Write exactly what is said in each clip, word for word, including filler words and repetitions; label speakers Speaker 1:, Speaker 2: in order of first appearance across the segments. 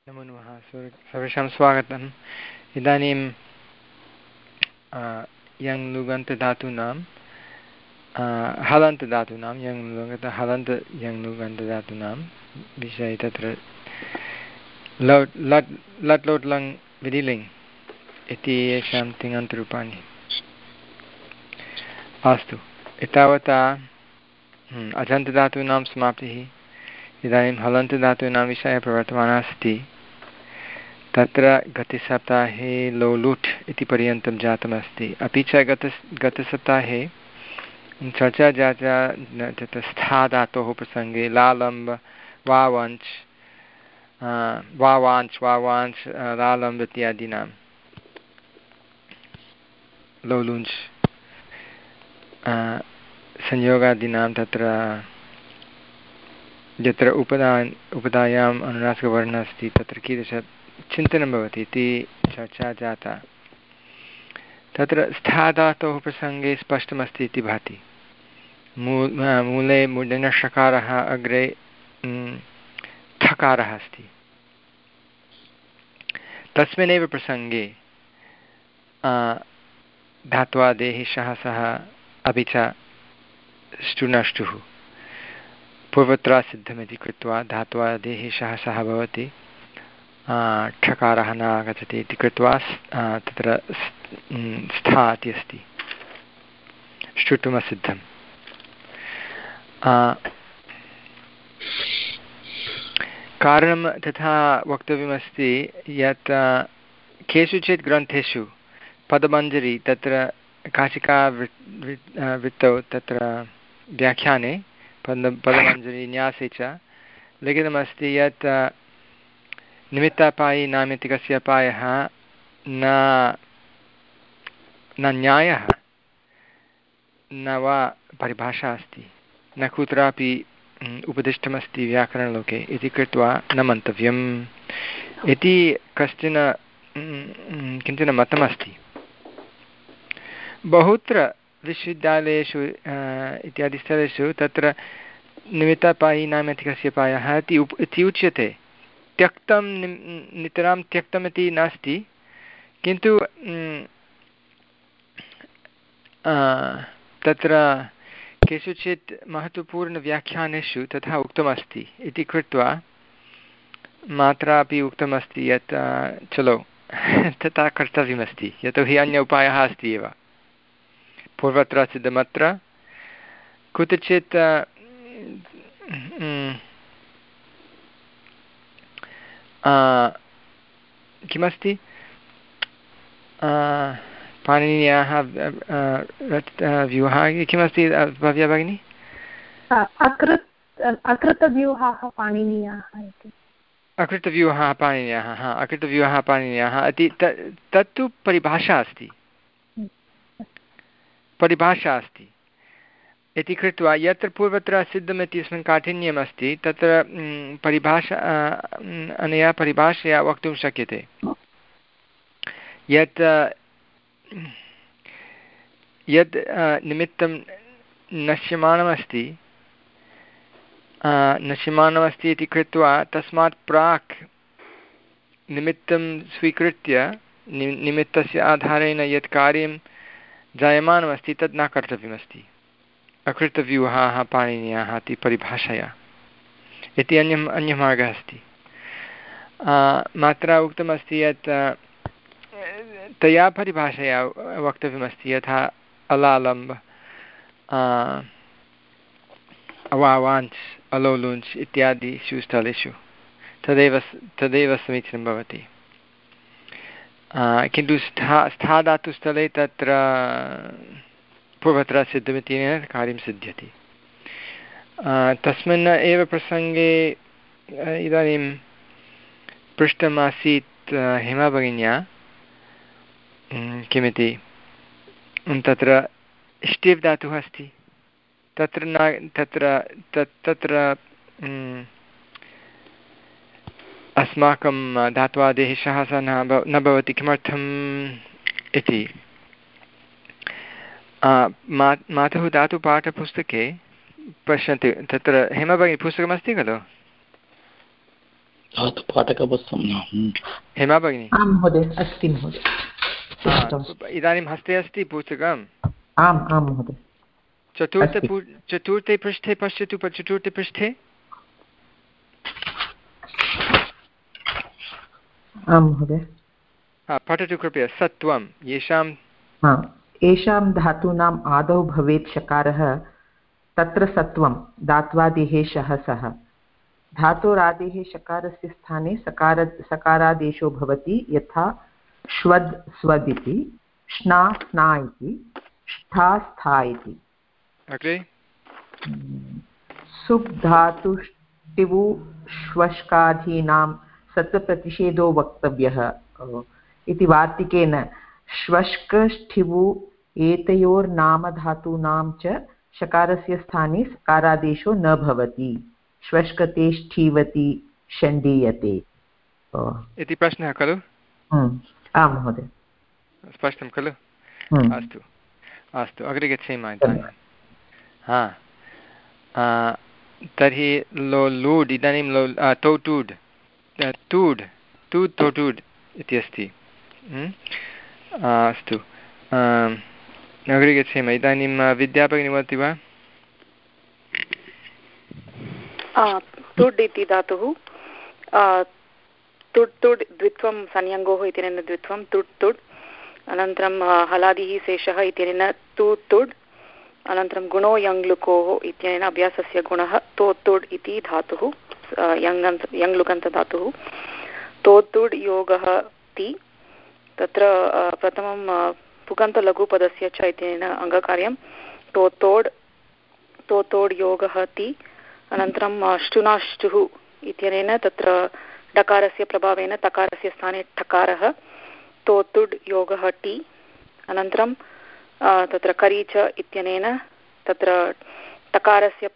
Speaker 1: नमो नमः सर्वेषां स्वागतम्। इदानीं यङ् लुगन्तधातूनां हलन्तधातूनां यङ् लुगन्त हलन्त यङ् लुगन्तधातूनां विषये तत्र लट् लट् लट् लोट् लङ् विधिलिङ् इति येषां तिङन्तरूपाणि। अस्तु, एतावता अजन्तधातूनां समाप्तिः। इदानीं हलन्तधातूनां विषये प्रवर्तमानः अस्ति। तत्र गतसप्ताहे लोलुट् इति पर्यन्तं जातमस्ति। अपि च गत गतसप्ताहे चर्चा जाता तत्र स्था धातोः प्रसङ्गे लालम्ब वावञ्च् वावाञ्च् वावाञ्च् लालम्ब इत्यादीनां लोलुञ्च् संयोगादीनां तत्र यत्र उपदा उपधायाम् अनुनासिकवर्णः अस्ति तत्र कीदृश चिन्तनं भवति इति चर्चा जाता। तत्र स्था धातोः प्रसङ्गे स्पष्टमस्ति इति भाति। मूल मूले मूर्धन्यषकारः अग्रे थकारः अस्ति। तस्मिन्नेव प्रसङ्गे धात्वादेः शः अपि च ष्टुनष्टुः पूर्वत्र सिद्धमिति कृत्वा धात्वादेः शः सः भवति, ठकारः न आगच्छति इति कृत्वा तत्र स्था इति अस्ति, श्रुतुमसिद्धम्। कारणं तथा वक्तव्यमस्ति यत् केषुचित् ग्रन्थेषु पदमञ्जरी तत्र काशिका वृत्तौ तत्र व्याख्याने पद पदमञ्जरी न्यासे च लिखितमस्ति यत् निमित्तापायी नामितिकस्य पायः न न न्यायः न वा परिभाषा अस्ति, न कुत्रापि उपदिष्टमस्ति व्याकरणलोके इति कृत्वा न मन्तव्यम् इति कश्चन किञ्चन मतमस्ति। बहुत्र विश्वविद्यालयेषु इत्यादिस्थलेषु तत्र निमित्तापायी नामितिकस्य पायः इति उप इति उच्यते। त्यक्तं नितरां त्यक्तमिति नास्ति, किन्तु तत्र केषुचित् महत्त्वपूर्णव्याख्यानेषु तथा उक्तमस्ति इति कृत्वा मात्रापि उक्तमस्ति यत् चलो तथा कर्तव्यमस्ति, यतोहि अन्य उपायः अस्ति एव। पूर्वत्र सिद्धमत्र कुत्रचित् किमस्ति पाणिन्याः व्यूहः किमस्ति भव्या भगिनी?
Speaker 2: अकृतव्यूहाः पाणिनीयाः इति।
Speaker 1: अकृतव्यूहाः पाणिन्याः, हा अकृतव्यूहाः पाणिन्याः इति तत्तु परिभाषा अस्ति, परिभाषा अस्ति इति कृत्वा यत्र पूर्वत्र सिद्धम् इत्यस्मिन् काठिन्यम् अस्ति तत्र परिभाषा अनया परिभाषया वक्तुं शक्यते यत् यद् निमित्तं नश्यमानमस्ति नश्यमानमस्ति इति कृत्वा तस्मात् प्राक् निमित्तं स्वीकृत्य नि निमित्तस्य आधारेण यत् कार्यं जायमानमस्ति तत् न कर्तव्यमस्ति। अकृतव्यूहाः पाणिनीयाः इति परिभाषया इति अन्यः अन्यः मार्गः अस्ति। मात्रा उक्तमस्ति यत् तया परिभाषया वक्तव्यमस्ति यथा अलालम्ब अवावाञ्च् अलोलुञ्च् इत्यादिषु स्थलेषु तदेव तदेव समीचीनं भवति। किन्तु स्था स्था धातुस्थले तत्र पूर्वत्र सिद्धमिति कार्यं सिद्ध्यति। तस्मिन् एव प्रसङ्गे इदानीं पृष्टमासीत् हेमा भगिन्या किमिति तत्र ष्टिव् धातुः अस्ति तत्र न तत्र तत् तत्र अस्माकं धात्वादेः शः स न भवति किमर्थम् इति मातुः धातुपाठपुस्तके पश्यन्ति। तत्र हेमा भगिनी पुस्तकमस्ति खलु?
Speaker 3: धातुपाठकवत्सं
Speaker 1: हेमा भगिनी
Speaker 4: आं महोदय अस्ति महोदय
Speaker 1: इदानीं हस्ते अस्ति पुस्तकम्
Speaker 4: आम् आं महोदय
Speaker 1: चतुर्थ चतुर्थे पृष्ठे पश्यतु चतुर्थे पृष्ठे
Speaker 4: आं महोदय
Speaker 1: पठतु कृपया सत्वं येषां
Speaker 4: येषां धातूनाम् आदौ भवेत् शकारः तत्र सत्वं धात्वादेः शः सः धातोरादेः शकारस्य स्थाने सकार सकारादेशो भवति यथा श्वद् स्वद् इति श्ना स्ना इतिष्ठा स्था इति
Speaker 1: अग्रे
Speaker 4: सुप् धातुष्टिवु श्वष्कादीनां सत्वप्रतिषेधो वक्तव्यः इति वार्तिकेन श्वष्कष्ठिवु एतयोर्नामधातूनां च शकारस्य स्थाने सकारादेशो न भवति श्वष्कते ष्ठीवति षण्डीयते
Speaker 1: इति प्रश्नः खलु
Speaker 4: आं महोदय
Speaker 1: स्पष्टं खलु अस्तु अस्तु अग्रे गच्छेम इदानीं हा तर्हि लो लूड् इदानीं लो तोटूड् टूड् टूड् तोटूड् इति अस्ति अस्तु अग्रे गच्छेम इदानीं विद्याभगिनी वदति वा
Speaker 5: तुड् इति धातुः तुड् तुड् द्वित्वं संयङ्गोः इत्यनेन द्वित्वं तुड् तुड् अनन्तरं हलादिः शेषः इत्यनेन तु तुड् अनन्तरं गुणो यङ्लुकोः इत्यनेन अभ्यासस्य गुणः तोत्तुड् इति धातुः यङ् यङ्लुकन्तधातुः तोत्तुड् योगः ति तत्र प्रथमं पुगन्तलघुपदस्य च इत्यनेन अङ्गकार्यं तोतोड् तोतोड् योगः ति अनन्तरं ष्टुनाष्टुः इत्यनेन तत्र डकारस्य प्रभावेन तकारस्य स्थाने ठकारः तोतुड् योगः ति अनन्तरं तत्र करीच इत्यनेन तत्र टकारस्य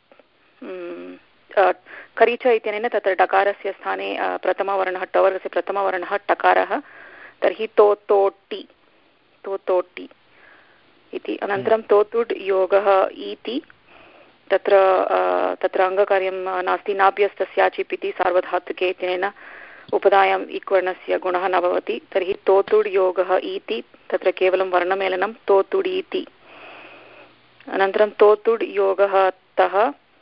Speaker 5: करीच इत्यनेन तत्र डकारस्य स्थाने प्रथमवर्णः टवर्गस्य प्रथमवर्णः टकारः तर्हि तोतोटि तोतोटि इति अनन्तरं तोतुड् योगः इति तत्र तत्र अङ्गकार्यं नास्ति नाभ्यस्तस्याचिप् इति सार्वधातुके इत्यनेन उपधायाम् इक्वर्णस्य गुणः न भवति तर्हि तोतुड् योगः इति तत्र केवलं वर्णमेलनं तोतुड् इति अनन्तरं तोतुड् योगः तः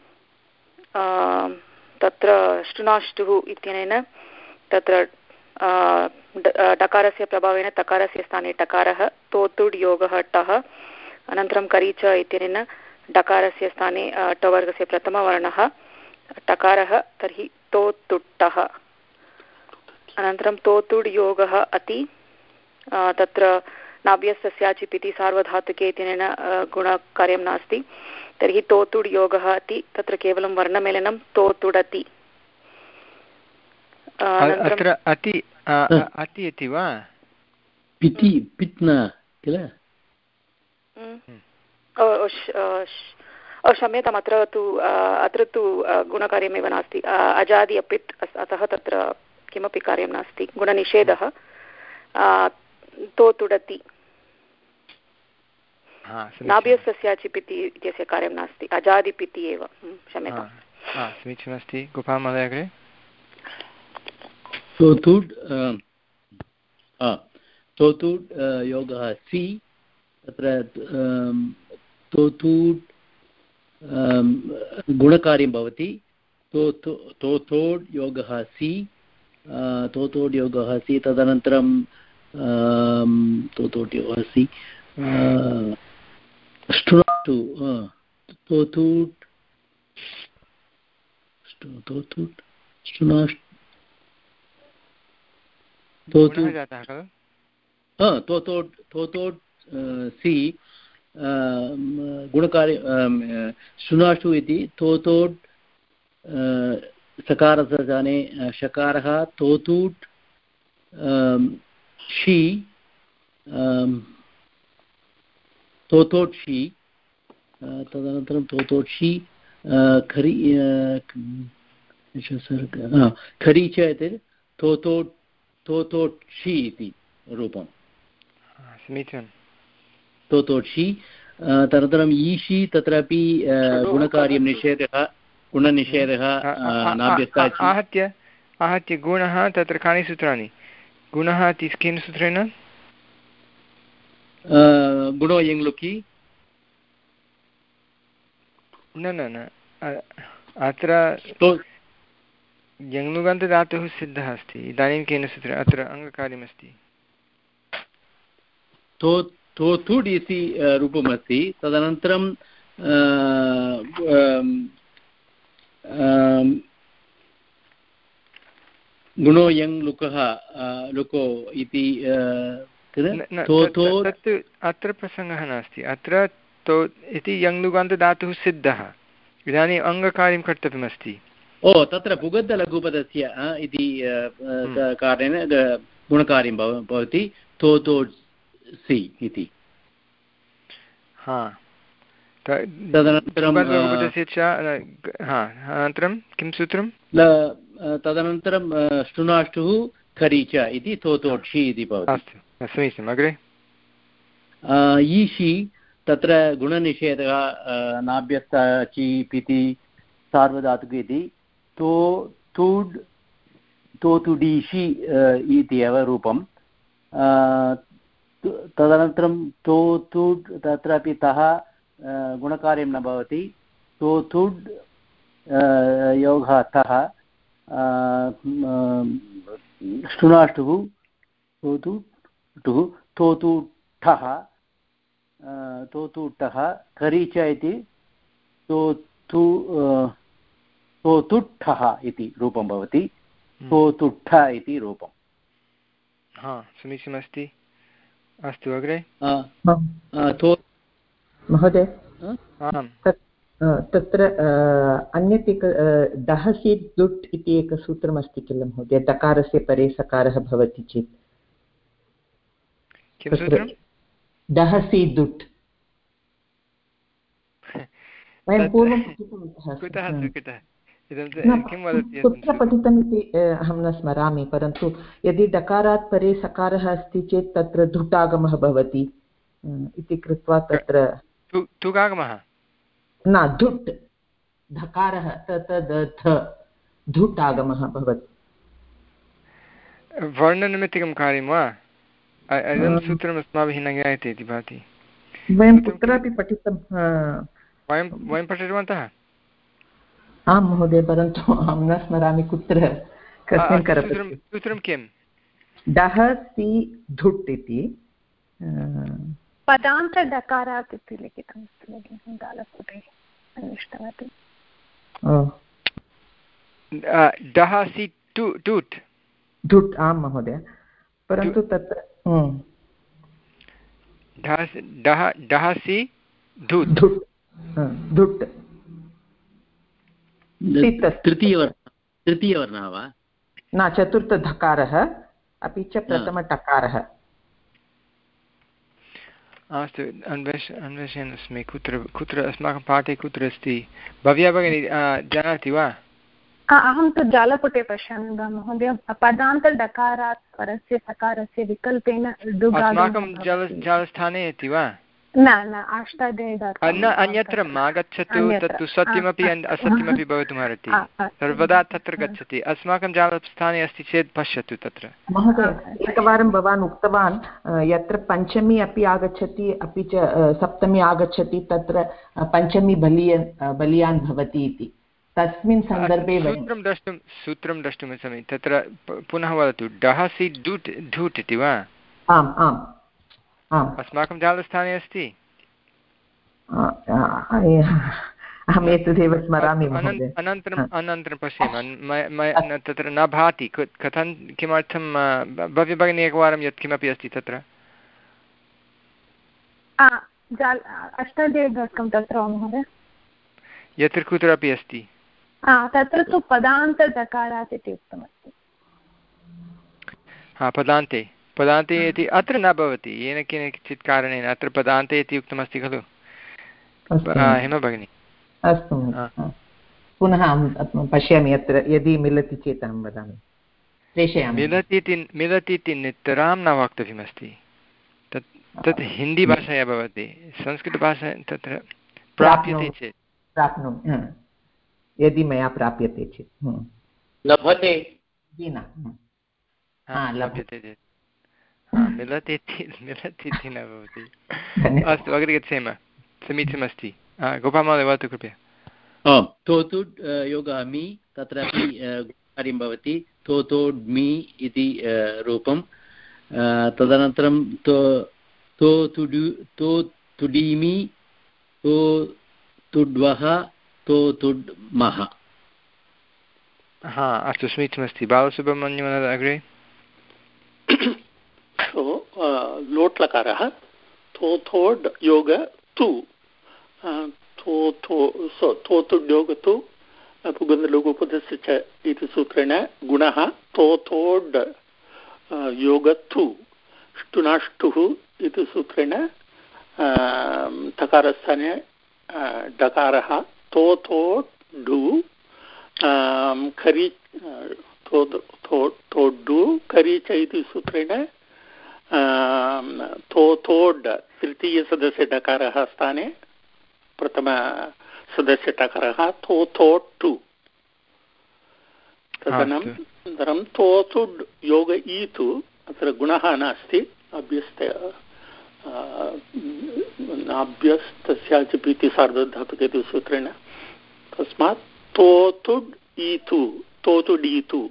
Speaker 5: तत्र ष्टुनाष्टुः इत्यनेन तत्र डकारस्य प्रभावेन तकारस्य स्थाने टकारः तोतुड् योगः टः अनन्तरं करीच इत्यनेन डकारस्य स्थाने टवर्गस्य प्रथमवर्णः टकारः तर्हि तोतुट्टः अनन्तरं तोतुड् योगः अति तत्र नाभ्यस्तस्याचिप् इति सार्वधातुके इत्यनेन गुणकार्यं नास्ति तर्हि तोतुड् योगः अति तत्र केवलं वर्णमेलनं तोतुडति
Speaker 1: अत्र अति अति इति वा
Speaker 3: पिति पित्न किल
Speaker 5: क्षम्यताम् अत्र तु अत्र तु गुणकार्यमेव नास्ति अजादि अपित् अतः तत्र किमपि कार्यं नास्ति गुणनिषेधः तोतुडति नाभ्यस्तस्याचिप् इत्यस्य कार्यं नास्ति अजादिपिति एव क्षम्यताम्
Speaker 1: समीचीनमस्ति गोपाल महोदय अग्रे
Speaker 3: तोतुड् तोतुड् योगः सि तत्र तोतुड् गुणकार्यं भवति तोतोड् योगः सि तोतोड् योगः सि तदनन्तरं तोतोड् योगः सि ष्टुनाष्टु तोतुड् तोतुड् ष्टुनाष्टु तोतोड् तोतोड् सि गुणकार्य शुनाष्टु इति तोतोड् सकारस्य स्थाने शकारः तोतुट् षि तोतोट् षि तदनन्तरं तोतोट् षि खरि खरि च इति तोतोट् तोतोट् षि इति रूपं
Speaker 1: समीचीनं
Speaker 3: तोतोषि तदनन्तरम् ईशि तत्रापि गुणकार्यं निषेधः गुणनिषेधः
Speaker 1: आहत्य आहत्य गुणः तत्र कानि सूत्राणि गुणः इति केन सूत्रेण
Speaker 3: गुणो यङ्लुकि
Speaker 1: न न न अत्र यङ्लुगन्तधातुः सिद्धः अस्ति इदानीं केन सूत्रेण अत्र अङ्गकार्यमस्ति
Speaker 3: तो तोतुड् इति रूपमस्ति तदनन्तरं गुणो यङ् लुकः लुको इति
Speaker 1: तत्तु अत्र प्रसङ्गः नास्ति अत्र तो इति यङ्लुगान्तधातुः सिद्धः इदानीम् अङ्गकार्यं कर्तव्यमस्ति
Speaker 3: ओ तत्र पुगद्धलघुपदस्य इति कारणेन गुणकार्यं भवति तो तो सि इति
Speaker 1: हा तदनन्तरं अनन्तरं किं सूत्रं
Speaker 3: तदनन्तरं ष्टुनाष्टुः खरी च इति तोतोक्षि इति भवति
Speaker 1: अस्तु समीचीनम् अग्रे
Speaker 3: ईशि तत्र गुणनिषेधः नाभ्यस्ताचि पिति सार्वधातुक इति तो तुड् तोतुडीषि इति एव रूपं तदनन्तरं तो तुड् तत्रापि तः गुणकार्यं न भवति तो तुड् योगः तः ष्टुनाष्टुः तोतुटुः तोतुठः तोतुटः खरी च इति तोतु तोतुट्ठः इति रूपं भवति तोतुट्ठ इति रूपं
Speaker 1: हा समीचीनमस्ति अस्तु अग्रे
Speaker 4: महोदय तत्र अन्यत् एक दहसि दुट् इति एकसूत्रमस्ति किल महोदय दकारस्य परे सकारः भवति चेत्
Speaker 1: किं सूत्रं
Speaker 4: दहसि दुट् वयं पूर्वं कुत्र पठितमिति अहं न स्मरामि परन्तु यदि दकारात् परे सकारः अस्ति चेत् तत्र धुटागमः भवति इति कृत्वा तत्र
Speaker 1: तुगागमः
Speaker 4: न धुट् धकारः तद् धुट् आगमः भवति
Speaker 1: वर्णनिमित्तिकं कार्यं वा इदं सूत्रम् अस्माभिः न ज्ञायते इति भाति
Speaker 4: वयं कुत्रापि पठितं
Speaker 1: वयं वयं पठितवन्तः
Speaker 4: आं महोदय परन्तु अहं न स्मरामि कुत्र कस्मिन् करपत्रे
Speaker 1: सूत्रं किं
Speaker 2: डः सि धुट् इति पदान्तडकारात् इति लिखितमस्ति जालपुटे अन्विष्टवती
Speaker 1: डः सि टुट्
Speaker 4: धुट् आं महोदय परन्तु तत्र
Speaker 1: डः सि धुट्
Speaker 4: धुट् धुट्
Speaker 3: तृतीयवर्णः तृतीयवर्णः वा
Speaker 4: न चतुर्थधकारः अपि च प्रथमटकारः
Speaker 1: अस्तु अन्वेष अन्वेषयन् अस्मि कुत्र कुत्र अस्माकं पाठे कुत्र अस्ति भव्या भगिनी जानाति वा
Speaker 2: अहं तु जालपुटे पश्यामि वा महोदय पदान्तडकारात् परस्य सकारस्य विकल्पेन
Speaker 1: अस्माकं जाल जालस्थाने अस्ति वा
Speaker 2: न न अष्टाध्यायी
Speaker 1: अन्यत्र मा गच्छतु तत्तु सत्यमपि असत्यमपि भवितुमर्हति सर्वदा तत्र गच्छति अस्माकं जालस्थाने अस्ति चेत् पश्यतु तत्र
Speaker 4: महोदय एकवारं भवान् उक्तवान् यत्र पञ्चमी अपि आगच्छति अपि च सप्तमी आगच्छति तत्र पञ्चमी बलीयन् बलीयान् भवति इति तस्मिन् सन्दर्भे
Speaker 1: सूत्रं द्रष्टुं सूत्रं द्रष्टुम् इच्छामि तत्र पुनः वदतु डः सि डुट् धुट् इति वा
Speaker 4: आम् आम्
Speaker 1: अस्माकं जालस्थाने अस्ति
Speaker 4: अहम् एतदेव स्मरामि
Speaker 1: अनन्तरम् अनन्तरं पश्यामः तत्र न भाति कथं किमर्थं भव्य भगिनी एकवारं यत्किमपि अस्ति तत्र
Speaker 2: अष्टाध्यायीदशकं तत्र महोदय
Speaker 1: यत्र कुत्रापि अस्ति
Speaker 2: तत्र तु पदान्तडकारात् इति उक्तमस्ति
Speaker 1: हा पदान्ते पदान्ते इति अत्र न भवति येन केनचित् कारणेन अत्र पदान्ते इति उक्तमस्ति खलु हेम भगिनी
Speaker 4: अस्तु पुनः अहं पश्यामि अत्र यदि मिलति चेत् अहं वदामि प्रेषयामि
Speaker 1: मिलति इति मिलति इति नितरां न वक्तव्यमस्ति तत् तत् हिन्दीभाषया भवति संस्कृतभाषा तत्र प्राप्यते चेत्
Speaker 4: प्राप्नोमि यदि मया प्राप्यते चेत्
Speaker 3: लभते
Speaker 1: लभ्यते चेत् मिलति मिलति इति न भवति। अस्तु अग्रे गच्छेम, समीचीनमस्ति। गोपालमहोदय वदतु कृपया।
Speaker 3: तोतुड् योगः मि तत्रापि कार्यं भवति, तोतोड्मि इति रूपं। तदनन्तरं तो तोतुडु तोतुडीमि तोतुड्वः तोतुड्मः।
Speaker 1: हा अस्तु समीचीनमस्ति। बालसुब्रह्मण्यं अग्रे।
Speaker 6: लोट्लकारः थोथोड् योग तु थोथो सो थोथुड् योग तु पुगन्धलघुपदस्य च इति सूत्रेण गुणः थोथोड् योग तु ष्टुनाष्टुः इति सूत्रेण तकारस्थाने डकारः थोथोडु खरि थोडु खरि च इति सूत्रेण थोथोड् तृतीयसदस्य डकारः स्थाने प्रथमसदस्य डकारः थोथोटु। तदनन्तरं थोथुड् योग ईतु अत्र गुणः नास्ति, अभ्यस्त नाभ्यस्तस्याचिपीति सार्धधातुके इति सूत्रेण, तस्मात् थोथुड् ईतु थोथुडीतु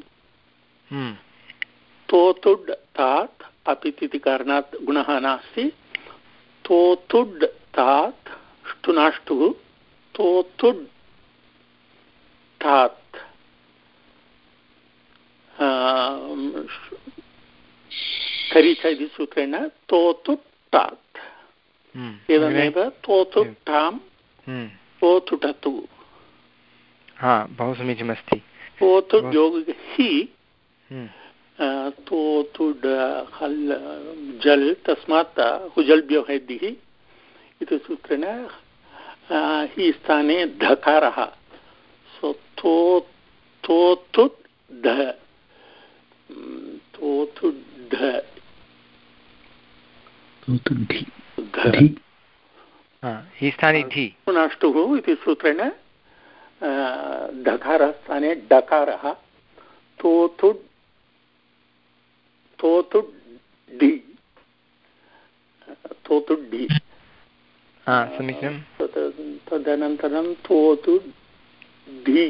Speaker 6: थोथुड् तात् अपित् इति कारणात् गुणः नास्ति। थोथुड् तात् ष्टुनाष्टुः थोथुड् तात् खरिच इति सूत्रेण थोथुट्टात्। एवमेव थोथुट्टां थोथुटतु।
Speaker 1: हा बहु समीचीनमस्ति।
Speaker 6: थोथुड् योग हि थोथुड् हल् जल् तस्मात् हुजल्भ्यो हेद्दिः इति सूत्रेण हि स्थाने धकारः। सो थो थोथुड् ध थोथुड् ध
Speaker 1: हि स्थाने धि
Speaker 6: नाष्टुः इति सूत्रेण धकारस्थाने डकारः। थोथुड् थोथुड्डि थोथुड्डि
Speaker 1: समीचीनं।
Speaker 6: तदनन्तरं थोथुड्डि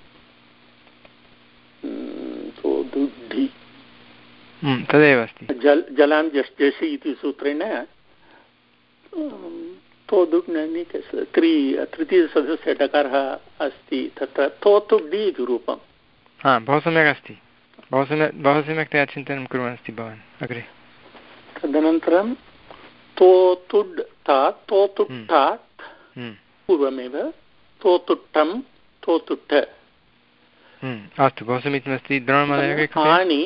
Speaker 6: थोथुड्डि
Speaker 1: तदेव अस्ति।
Speaker 6: जल जलां जष्टसि इति सूत्रेण थोथुड् त्रि तृतीयसदस्य डकारः अस्ति, तत्र थोथुड्डि इति रूपं।
Speaker 1: हा बहु सम्यक् अस्ति, बहु सम्यक् बहु सम्यक्तया चिन्तनं कुर्वन् अस्ति भवान्। अग्रे
Speaker 6: तदनन्तरं तोतुड् तात् तोतुट्टात् पूर्वमेव तोतुट्टं तोतुट्ट।
Speaker 1: अस्तु बहु समीचीनमस्ति। द्रोणमहोदय
Speaker 6: हानि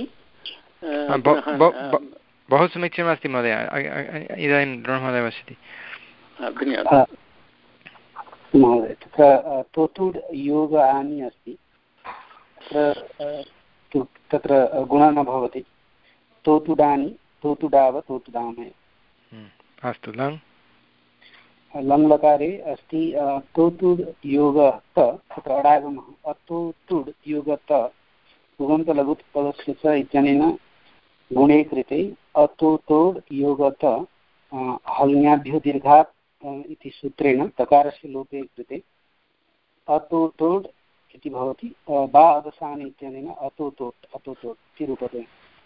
Speaker 1: बहु समीचीनमस्ति महोदय। इदानीं द्रोणमहोदय पश्यति।
Speaker 6: धन्यवादः
Speaker 7: महोदय। तत्र तोतुड् योग आनि अस्ति, तत्र तत्र गुणः न भवति। तोतुडानि तोतुडाव तोतुडामः।
Speaker 1: अस्तु लङ्
Speaker 7: लङ् लकारे अस्ति तोतुड् योगः त, तत्र अडागमः अतोतुड् योगः त पुगन्तलघुपदस्य च इत्यनेन गुणे कृते अतोतोड् योगः त हल्ङ्याभ्यो दीर्घात् इति सूत्रेण तकारस्य लोपे कृते अतोतोड् इति भवति। बा अवसान इत्यनेन अतोतोट् अतोतोट् इति रूपते।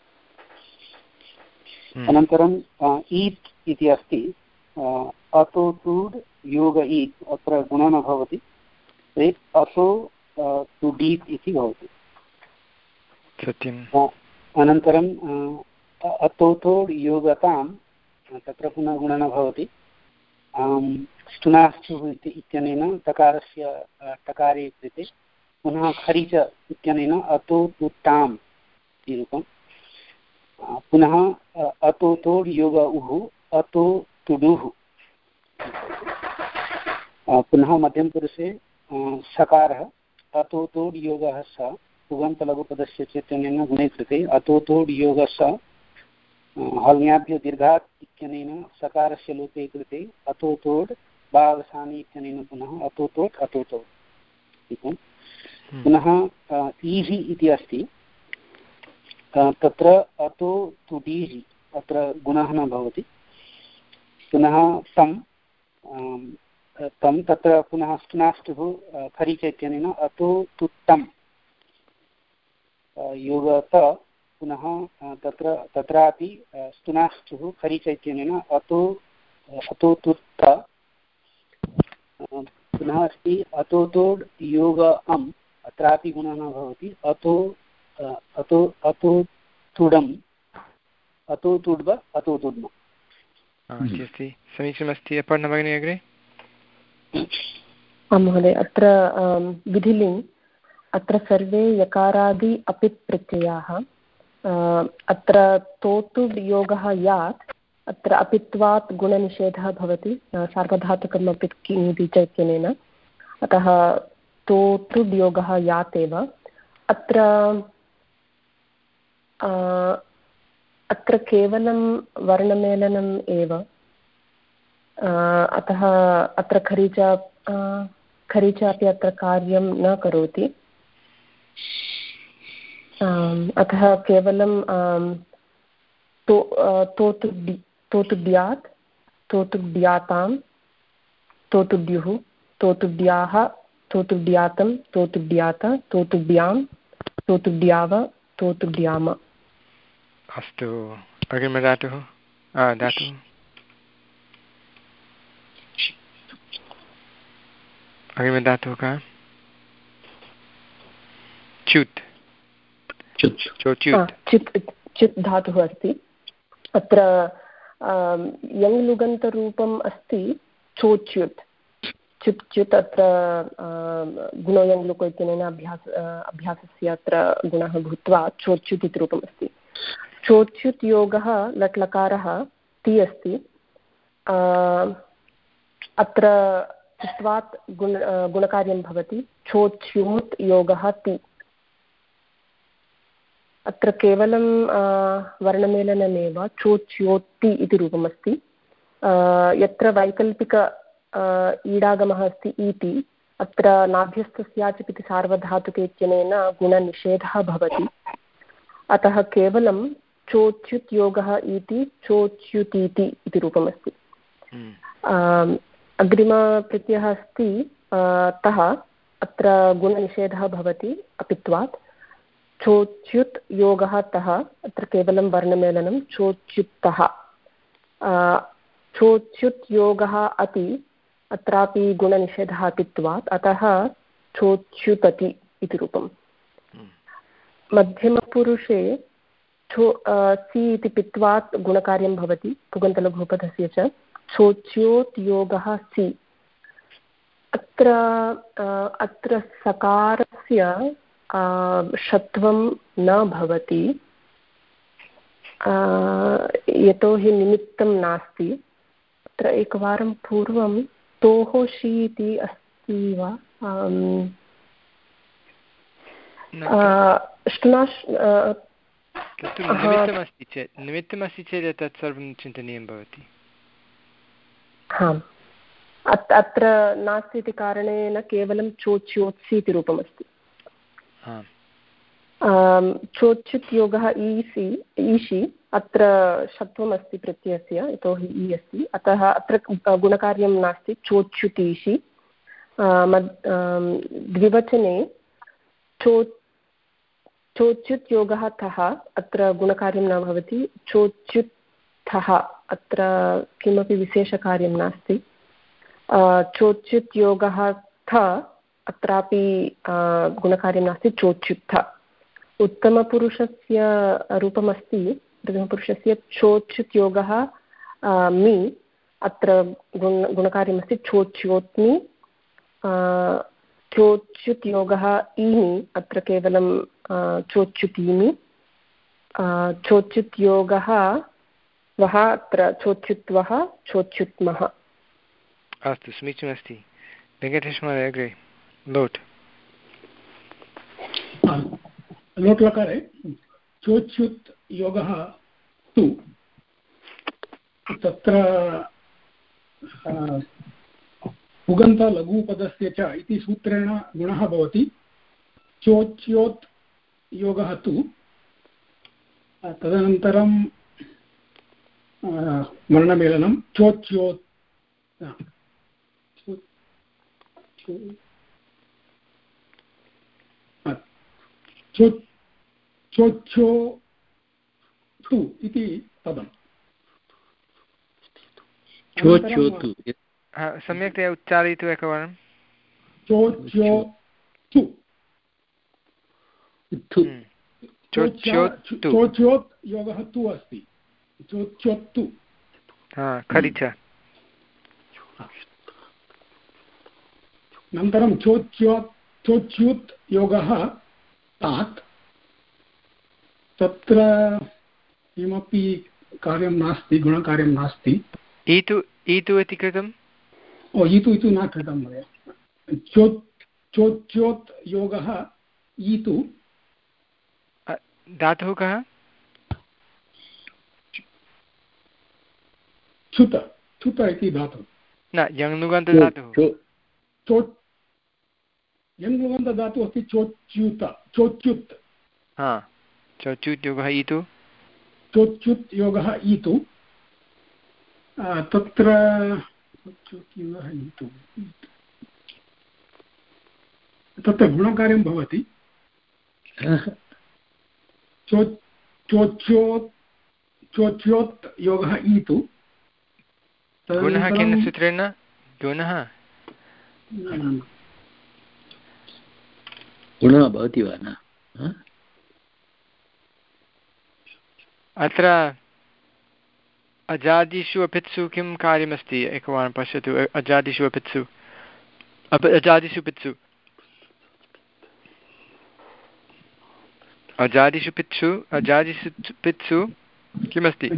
Speaker 7: अनन्तरं ईत् इति अस्ति, अतोतुड् योग ईत्, अत्र गुणः न भवति, अतो तुडीत् इति भवति।
Speaker 1: सत्यम्।
Speaker 7: अनन्तरं अतोतोड् योगतां, तत्र पुनः गुणः न भवति। ष्टुनाष्टुः इत्यनेन तकारस्य टकारे कृते पुनः खरिच इत्यनेन अतोतुट्टाम् इति रूपं। पुनः अतोतोड् योग उः अतोतुडुः। पुनः मध्यमपुरुषे सकारः अतोतोड् योगः स पुगन्तलघुपदस्य चेत्यनेन गुणे कृते अतोतोड् योगः स हल्ङ्याभ्यो दीर्घात् इत्यनेन सकारस्य लोपे कृते अतोतोड् बावसानि इत्यनेन पुनः अतोतोट् अतोतोट्। पुनः ईहि इति अस्ति, तत्र अतो तुडीः अत्र गुणः न भवति। पुनः तं तं तत्र पुनः स्तुनाष्टुः खरीच इत्यनेन अतो तुट्टं योगत पुनः तत्र तत्रापि स्तुनाष्टुः खरीच इत्यनेन अतो अतो तुट्ट पुनः अस्ति अतोतोड् योग अम् अत्रापि गुणः न भवति। अतो अतो अतो तुडम् अतो तुड्व अतो तुड्म
Speaker 1: अस्ति समीचीनमस्ति। अपर्णा भगिनी अग्रे।
Speaker 8: आं महोदय, अत्र विधिलिङ् अत्र सर्वे यकारादि अपित् प्रत्ययाः। अत्र तोतुड् योगः यात् अत्र अपित्वात् गुणनिषेधः भवति सार्वधातुकम् अपित् किङि च इत्यनेन, अतः तोतुड् योगः यात् एव। अत्र अत्र केवलं वर्णमेलनम् एव, अतः अत्र खरीचा खरीचा अपि अत्र कार्यं न करोति। अतः केवलं तो तोतुड् तोतुड्यात् तोतुड्यातां तोतुड्युः तोतुड्याः तोतुड्यातं तोतुड्यात तोतुड्यां तोतुड्याव तोतुड्याम।
Speaker 1: अस्तु, अग्रिमधातुः धातुः अग्रिमधातुः कः? च्युत्
Speaker 8: चित् चित् धातुः अस्ति। अत्र यङ्लुगन्तरूपम् अस्ति चोच्युत् च्युत् च्युत् अत्र गुणो यङ्लुको इत्यनेन अभ्यास अभ्यासस्य अत्र गुणः भूत्वा चोच्युत् इति रूपम् अस्ति। चोच्युत् योगः लट् लकारः ति अस्ति। अत्र चित्वात् गुण गुणकार्यं भवति चोच्युत् योगः ति। अत्र केवलं वर्णमेलनमेव चोच्योत्ति इति रूपमस्ति। यत्र वैकल्पिक ईडागमः अस्ति इति अत्र नाभ्यस्तस्याच् इति सार्वधातुके इत्यनेन गुणनिषेधः भवति, अतः केवलं चोच्युत् योगः इति चोच्युतीति इति रूपमस्ति। अग्रिमप्रत्ययः अस्ति तः, अत्र गुणनिषेधः भवति अपित्वात्। चोच्युत् योगः तः, अत्र केवलं वर्णमेलनं चोच्युत्तः। चोच्युत् योगः अति, अत्रापि गुणनिषेधः अपित्वात्, अतः चोच्युतति इति रूपम्। मध्यमपुरुषे छो सि इति पित्वात् गुणकार्यं भवति पुगन्तलघुपदस्य च चोच्योत् योगः सि। अत्र अत्र सकारस्य षत्वं न भवति, यतोहि निमित्तं नास्ति। अत्र एकवारं पूर्वं तोः षि इति अस्ति वा?
Speaker 1: निमित्तमस्ति चेत् निमित्तमस्ति चेत् तत् सर्वं चिन्तनीयं भवति।
Speaker 8: आम्, अत्र नास्ति इति कारणेन केवलं चोच्योत्सि इति रूपमस्ति। चोच्युत् योगः ईसि ईशि, अत्र षत्वमस्ति प्रत्ययस्य, यतोहि इ अस्ति, अतः अत्र गुणकार्यं नास्ति चोच्युतीषि। द्विवचने चो चोच्युत् योगः तः, अत्र गुणकार्यं न भवति। चोच्युत्थः, अत्र किमपि विशेषकार्यं नास्ति। चोच्युत् योगः थ, अत्रापि गुणकार्यं नास्ति चोच्युत्थ। उत्तमपुरुषस्य रूपमस्ति प्रथमपुरुषस्य चोच्युत् योगः मि, अत्र गुण गुणकार्यमस्ति चोच्योत्मि। चोच्युत् योगः ईमि, अत्र केवलं चोच्युतीमि। चोच्युत् योगः वः, अत्र चोच्युत्वः चोच्युत्मः।
Speaker 1: अस्तु, समीचीनमस्ति। वेङ्कटेशमहोदय अग्रे। लोट्
Speaker 9: लोट् लकारे चोच्युत् योगः तु, तत्र पुगन्तलघुपदस्य च इति सूत्रेण गुणः भवति चोच्योत् योगः तु तदनन्तरं वर्णमेलनं चोच्यो चोच्यो तु इति पदम्
Speaker 1: सम्यक्तया उच्चारयतु एकवारं
Speaker 9: चोच्यो तु चोच्योत् योगः तु अस्ति चोच्योत्तु
Speaker 1: खलि च
Speaker 9: अनन्तरं चोच्योत् चोच्युत् योगः तात् तत्र किमपि कार्यं नास्ति गुणकार्यं नास्ति
Speaker 1: ईतु ईतु इति कृतम्
Speaker 9: ओ ईतु इति न कृतं महोदय चोत् चोच्योत् योगः ईतु
Speaker 1: धातुः कः
Speaker 9: च्युत च्युत इति धातुः
Speaker 1: न यङ्नुगन्तधातुः
Speaker 9: चोट् यङ्नुगन्तधातुः अस्ति चोच्युत चोच्युत्
Speaker 1: हा चोच्युत् योगः ईतु
Speaker 9: चोच्युत् योगः ईतु तत्र योगः ईतु तत्र गुणकार्यं भवति चो चोच्योत् चोच्योत् योगः ईतु
Speaker 1: गुणः केन सूत्रेण गुणः
Speaker 3: गुणः भवति वा न
Speaker 1: अत्र अजादिषु अपित्सु किं कार्यमस्ति एकवारं पश्यतु अजादिषु अपित्सु अजादिषु पित्सु अजादिषु पित्सु अजादिषु पित्सु किमस्ति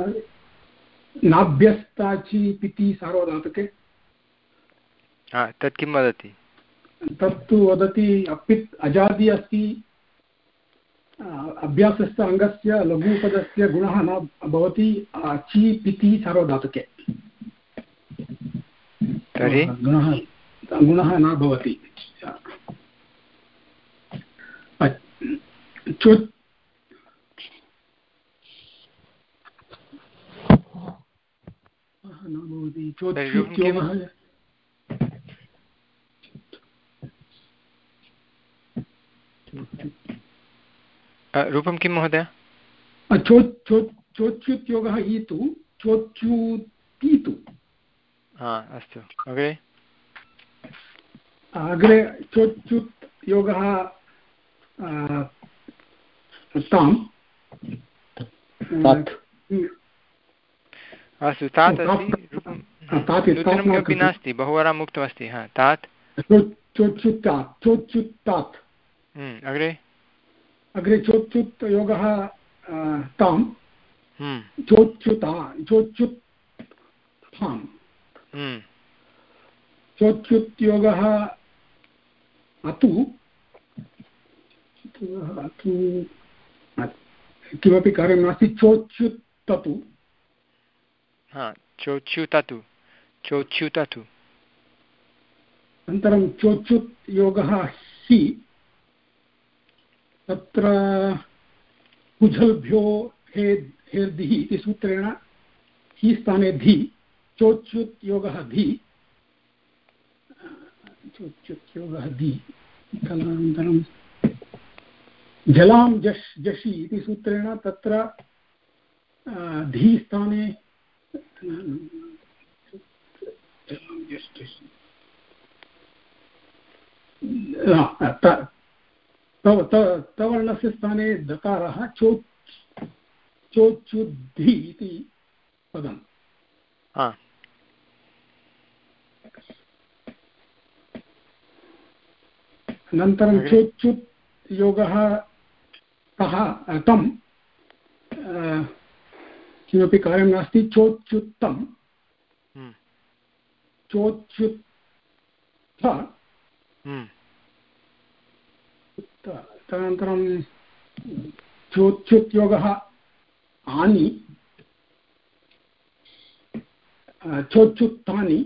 Speaker 9: नाभ्यस्ताचि पिति सार्वधातुके
Speaker 1: हा तत् किं वदति
Speaker 9: तत्तु वदति अपित् अजादि अस्ति अभ्यासस्य अङ्गस्य लघुपदस्य गुणः न भवति चि पिति सार्वधातुके
Speaker 1: तर्हि
Speaker 9: गुणः गुणः न भवति
Speaker 1: रूपं किं महोदय
Speaker 9: चोच्युत् योगः ईतु चोच्युतीतु
Speaker 1: हा अस्तु अग्रे
Speaker 9: अग्रे चोच्युत् योगः ताम्
Speaker 1: अस्तु तात् अस्ति नूतनं किमपि नास्ति बहुवारम् उक्तमस्ति हा तात्
Speaker 9: चोच्युत्तात् चोच्युत्तात्
Speaker 1: अग्रे
Speaker 9: अग्रे चोच्युत् योगः ताम् चोच्युता चोच्युत्थाम् चोच्युत् योगः अतु अतु किमपि कार्यं नास्ति चोच्युत्ततु
Speaker 1: हा चोच्युततु चोच्युततु
Speaker 9: अनन्तरं चोच्युत् योगः हि तत्र कुझल्भ्यो हेद् हेर्धिः इति सूत्रेण हि स्थाने धि चोच्युत् योगः धि चोच्युत् योगः धि तदनन्तरं जलां जश् जषि इति सूत्रेण तत्र धी स्थाने तवर्णस्य स्थाने दकारः चोच् चोच्युद्धि इति पदम् अनन्तरं चोच्युत् योगः कः तं किमपि कार्यं नास्ति चोच्युत्तं चोच्युत्थ तदनन्तरं चोच्युत् योगः आनि चोच्युत्तानि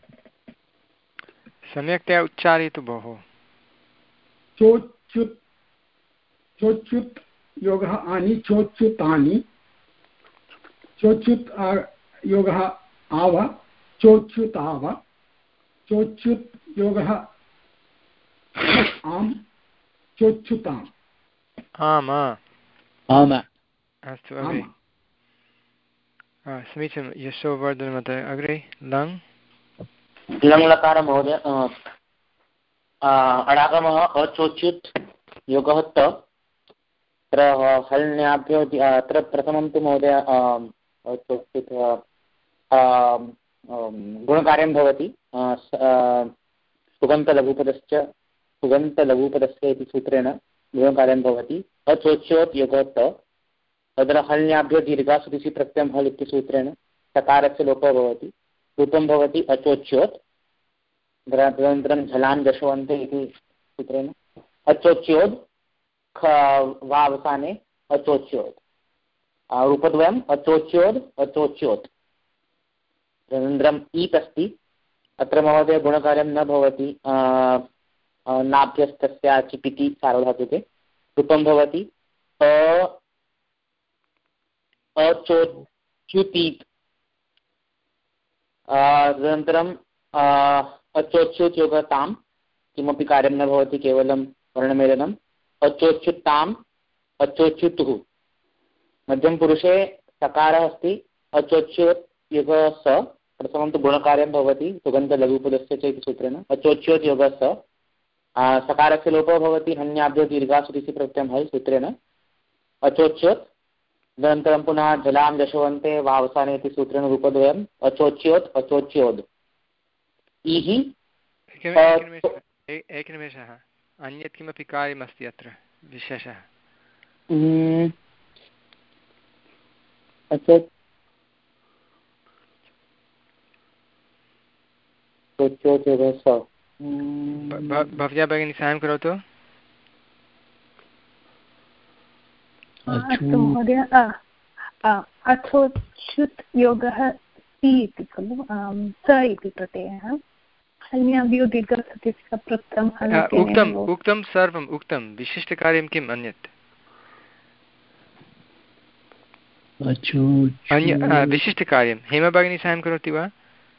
Speaker 1: सम्यक्तया उच्चारयतु भोः
Speaker 9: चोच्युत् चोच्युत् योगः आनि चोच्युतानि चोच्युत् योगः आव चोच्युताव चोच्युत् योगः आम् चोच्युताम्
Speaker 1: आम्
Speaker 3: आम्
Speaker 1: अस्तु अग्रे समीचीनं यशोवर्धनमत अग्रे लङ्
Speaker 10: लङ् लकार महोदय अडागमः अचोच्युत् योगः त अत्र हल्न्याभ्यो अत्र प्रथमं तु महोदय अचोच्युत् गुणकार्यं भवति सुगन्तलघुपदश्च सुगन्तलघुपदस्य इति सूत्रेण गुणकार्यं भवति अचोच्योत् योगः त तत्र हल्न्याभ्यो दीर्घासुदिसि प्रत्ययं हल् इति सूत्रेण सकारस्य लोपः भवति रूपं भवति अचोच्योत् तदनन्तरं झलां जशवन्ते इति सूत्रेण अचोच्योद् ख वावसाने अचोच्योत् रूपद्वयम् अचोच्योद् अचोच्योत् तदनन्तरम् ईत् अस्ति अत्र महोदय गुणकार्यं न भवति नाभ्यस्तस्य चिपिति सार्वधातुके रूपं भवति अचोच्युतीत् तदनन्तरं अचोच्युत् योगः तां किमपि कार्यं न भवति केवलं वर्णमेलनम् अचोच्युत्ताम् अचोच्युतुः मध्यमपुरुषे सकारः अस्ति अचोच्युत् योगः स प्रथमं तु गुणकार्यं भवति सुगन्धलघुपदस्य च इति सूत्रेण अचोच्योत् योगः स सकारस्य लोपः भवति हन्याभ्यो दीर्घासुदिसि प्रत्ययं हल् सूत्रेण अचोच्योत् तदनन्तरं पुनः जलां जशवन्ते वावसाने इति सूत्रेण रूपद्वयम् अचोच्योत् अचोच्योद् इहि
Speaker 1: एकनिमेषः अन्यत् किमपि कार्यमस्ति अत्र विशेषः भव्या भगिनी साहाय्यं करोतु
Speaker 2: अस्तु महोदय अचोच्युत् योगः ति इति खलु स इति प्रत्ययः हल्न्याभ्यो दीर्घस्य प्रत्ययं
Speaker 1: उक्तम् उक्तं सर्वम् उक्तं विशिष्टकार्यं किम् अन्यत् अन्य विशिष्टकार्यं हेमा भगिनी साहाय्यं करोति वा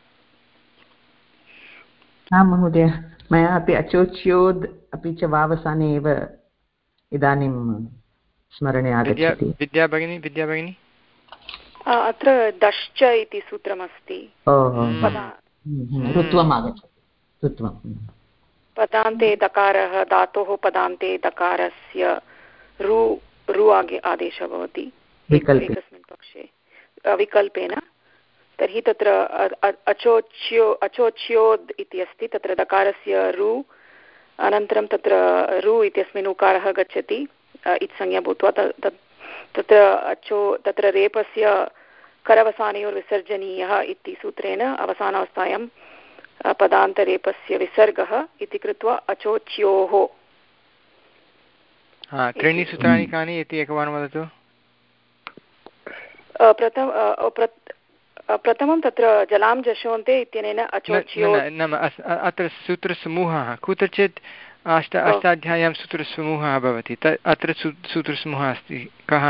Speaker 4: आं महोदय मया अपि अचोच्योद् अपि च वावसाने एव इदानीं स्मरणे आगच्छति
Speaker 1: विद्या भगिनी विद्या भगिनी
Speaker 5: अत्र दश्च इति सूत्रमस्ति
Speaker 4: ऋत्वम् आगच्छति ऋत्वं
Speaker 5: पदान्ते दकारः धातोः पदान्ते दकारस्य रु रु आदेशः भवति एकस्मिन् पक्षे विकल्पेन तर्हि तत्र अचोच्यो अचोच्योद् इति अस्ति तत्र दकारस्य रु अनन्तरं तत्र रु इत्यस्मिन् उकारः गच्छति इत्संज्ञा भूत्वा तत्र अचो तत्र रेपस्य करवसानयोर्विसर्जनीयः इति सूत्रेण अवसानावस्थायां पदान्तरेपस्य विसर्गः इति कृत्वा अचोच्योः
Speaker 1: त्रीणि सूत्राणि कानि इति एकवारं वदतु
Speaker 5: प्रथम प्रथमं तत्र जलां जशोन्ते इत्यनेन अचोच्यो
Speaker 1: नाम अत्र सूत्रसमूहः कुत्रचित् अष्ट अष्टाध्याय्यां सूत्रसमूहः भवति अत्र सूत्रसमूहः अस्ति कः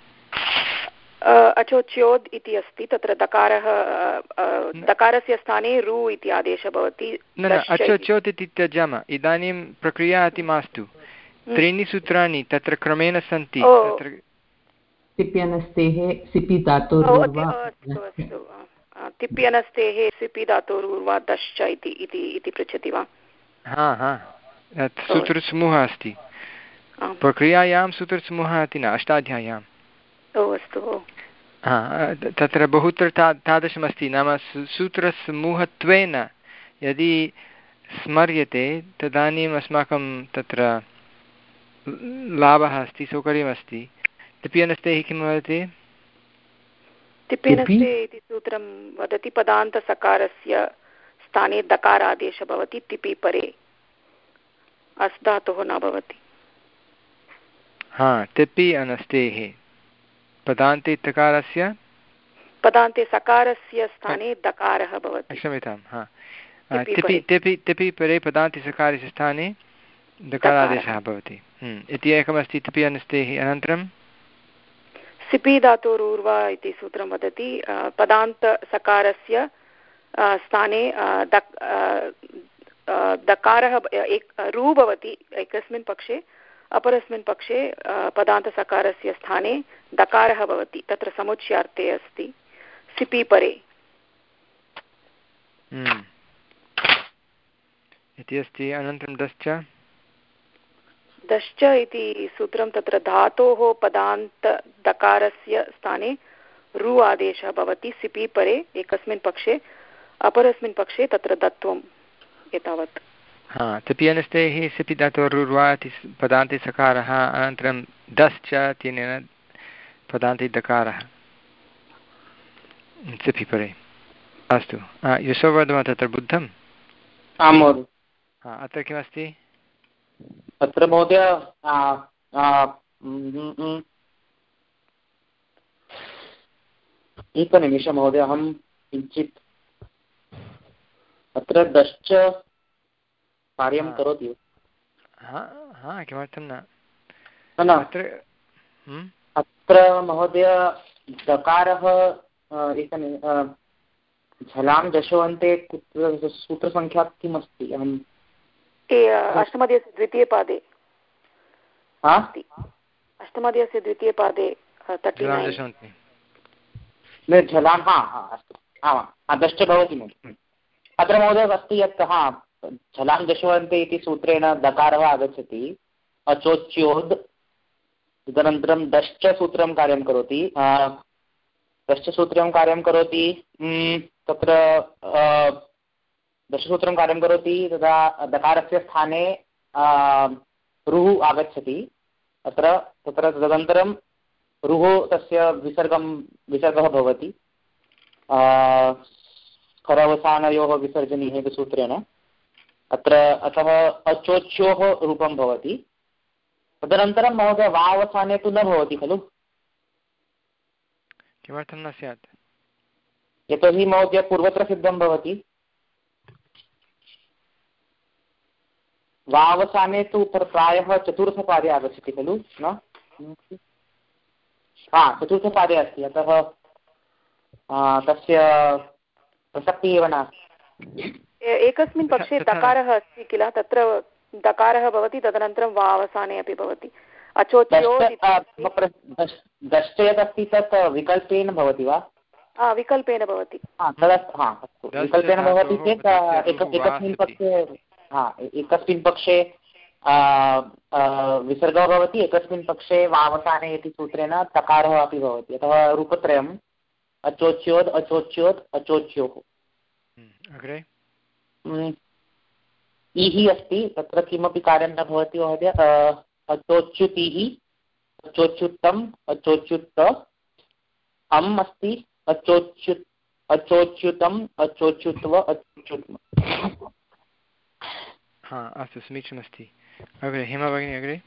Speaker 5: अचोच्योद् इति अस्ति तत्र दकारः दकारस्य स्थाने रु इति आदेशः भवति
Speaker 1: न न अचोच्योत् इति त्यजामः इदानीं प्रक्रिया इति मास्तु त्रीणि सूत्राणि तत्र क्रमेण सन्ति तत्र
Speaker 4: तिप्यनस्तेः सिपि धातोरुर्वा
Speaker 5: तिप्यनस्तेः सिपि धातोरुर्वा दश्च इति पृच्छति वा
Speaker 1: हा हा सूत्रसमूहः अस्ति प्रक्रियायां सूत्रसमूहः अस्ति न अष्टाध्याय्याम्
Speaker 5: अस्तु
Speaker 1: हा तत्र बहुत्र ता तादृशमस्ति नाम सूत्रसमूहत्वेन यदि स्मर्यते तदानीम् अस्माकं तत्र लाभः अस्ति सौकर्यमस्ति तिप्यनस्तेः किं वदति
Speaker 5: तिप्यनस्ते इति सूत्रं वदति पदान्तसकारस्य स्थाने दकारादेशः भवति तिपि परे अस् धातुः न भवति
Speaker 1: हा तिपि अनस्तेः पदान्ते तकारस्य
Speaker 5: पदान्ते सकारस्य स्थाने दकारः भवति
Speaker 1: क्षम्यतां हा तिपि तिपि तिपि परे पदान्ते सकारस्य स्थाने दकारादेशः भवति इति एकमस्ति तिपि अनस्तेः अनन्तरं
Speaker 5: सिपि धातोरूर्वा इति सूत्रं वदति पदान्तसकारस्य स्थाने दक् दकारः एक रू भवति एकस्मिन् पक्षे, अपरस्मिन् पक्षे पदान्तसकारस्य स्थाने दकारः भवति, तत्र समुच्चार्थे अस्ति सिपि परे
Speaker 1: इति अस्ति। अनन्तरं दश्च
Speaker 5: दश्च इति सूत्रं तत्र धातोः पदान्तदकारस्य स्थाने रु आदेशः भवति सिपि परे एकस्मिन् पक्षे, अपरस्मिन् पक्षे तत्र दत्वम् एतावत्।
Speaker 1: हा तपि अनस्तेः सिपि धातोरुर्वा इति पदान्ते सकारः, अनन्तरं दश्च इत्यनेन पदान्ते दकारः सिपि परे। अस्तु यशोवर्धन तत्र बुद्धम्?
Speaker 10: आं महोदय।
Speaker 1: हा अत्र किमस्ति?
Speaker 10: अत्र महोदय एकनिमिषं महोदय, अहं किञ्चित् अत्र दश्च कार्यं करोति।
Speaker 1: हा किमर्थं न
Speaker 10: न अत्र महोदय दकारः एकं झलां जशोन्ते कुत्र सूत्रसङ्ख्या किम् अस्ति? अहं
Speaker 5: अष्टमध्यस्य द्वितीयपादे अस्ति, अष्टमध्यस्य द्वितीयपादे
Speaker 10: झलां हा हा अस्तु आमां दश्च भवति। अत्र महोदय अस्ति यत् हा झलां जशोन्ते इति सूत्रेण दकारः आगच्छति अचोच्योद्, तदनन्तरं दश्च सूत्रं कार्यं करोति। दशसूत्रं कार्यं करोति तत्र दशसूत्रं कार्यं करोति तदा दकारस्य स्थाने रुः आगच्छति अत्र तत्र तदनन्तरं रुः तस्य विसर्गं विसर्गः भवति खरवसानयोः विसर्जनीयः इति सूत्रेण अत्र अतः अचोच्योः रूपं भवति। तदनन्तरं महोदय वावसाने तु न भवति खलु?
Speaker 1: किमर्थं न स्यात्?
Speaker 10: यतोहि महोदय पूर्वत्र सिद्धं भवति। वावसाने तु प्रायः चतुर्थपादे आगच्छति खलु न? हा चतुर्थपादे अस्ति, अतः तस्य प्रसक्तिः एव नास्ति।
Speaker 5: एकस्मिन् पक्षे दकारः अस्ति किल, तत्र दकारः भवति, तदनन्तरं वावसाने अपि भवति। अचोच्यो
Speaker 10: दश्च यत् अस्ति तत् विकल्पेन भवति वा?
Speaker 5: विकल्पेन भवति।
Speaker 10: विकल्पेन भवति चेत् एकस्मिन् पक्षे हा एकस्मिन् पक्षे विसर्गः भवति, एकस्मिन् पक्षे वावसाने इति सूत्रेण तकारः अपि भवति, अतः रूपत्रयम् अचोच्योद् अचोच्योत् अचोच्योः।
Speaker 1: अग्रे
Speaker 10: इः अस्ति, तत्र किमपि कार्यं न भवति महोदय। अचोच्युतिः अचोच्युतम् अचोच्युत अम् अस्ति अचोच्युत् अचोच्युतम् अचोच्युत्व अचोच्युत्म।
Speaker 1: हा अस्तु समीचीनमस्ति। अग्रे हेमा भगिनी अग्रे।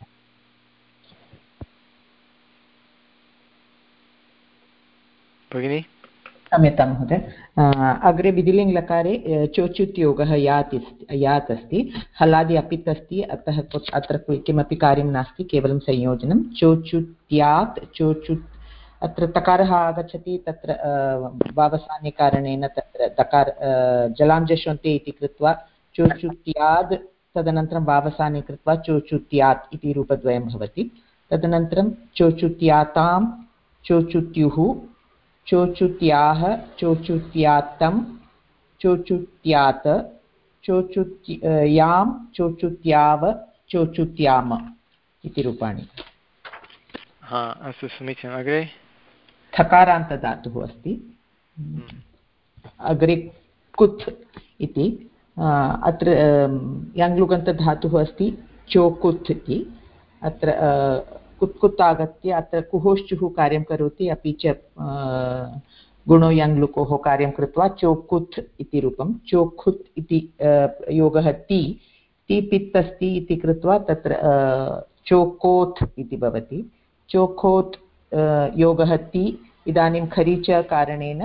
Speaker 1: भगिनी
Speaker 4: क्षम्यतां महोदय। अग्रे विधिलिङ्गलकारे चोच्युत्योगः यात् यात् अस्ति, हलादि अपित् अस्ति, अतः अत्र किमपि कार्यं नास्ति, केवलं संयोजनं। चोच्युत्यात् चोच्युत् अत्र तकारः आगच्छति, तत्र वावसाने कारणेन तत्र तकार जलां जशोन्ते इति कृत्वा चोच्युत्याद्, तदनन्तरं वावसाने कृत्वा चोच्युत्यात् इति रूपद्वयं भवति। तदनन्तरं चोच्युत्यातां चोच्युत्युः चोच्युत्याः चोच्युत्यात्तं चोच्युत्यात् चोच्युत्यां चोच्युत्याव चोच्युत्याम इति रूपाणि।
Speaker 1: हा अस्तु समीचीनम्। अग्रे
Speaker 4: थकारान्तधातुः अस्ति। अग्रे कुत् इति, अत्र यङ्लुगन्तधातुः अस्ति चोकुत् इति। अत्र कुत्कुत् आगत्य अत्र कुहोश्चुः कार्यं करोति, अपि च गुणो यङ्लुकोः कार्यं कृत्वा चोकुत् इति रूपं। चोकुत् इति योगः ति ति पित् अस्ति इति कृत्वा तत्र चोकोत् इति भवति। चोकोत् योगः ति, इदानीं खरीच कारणेन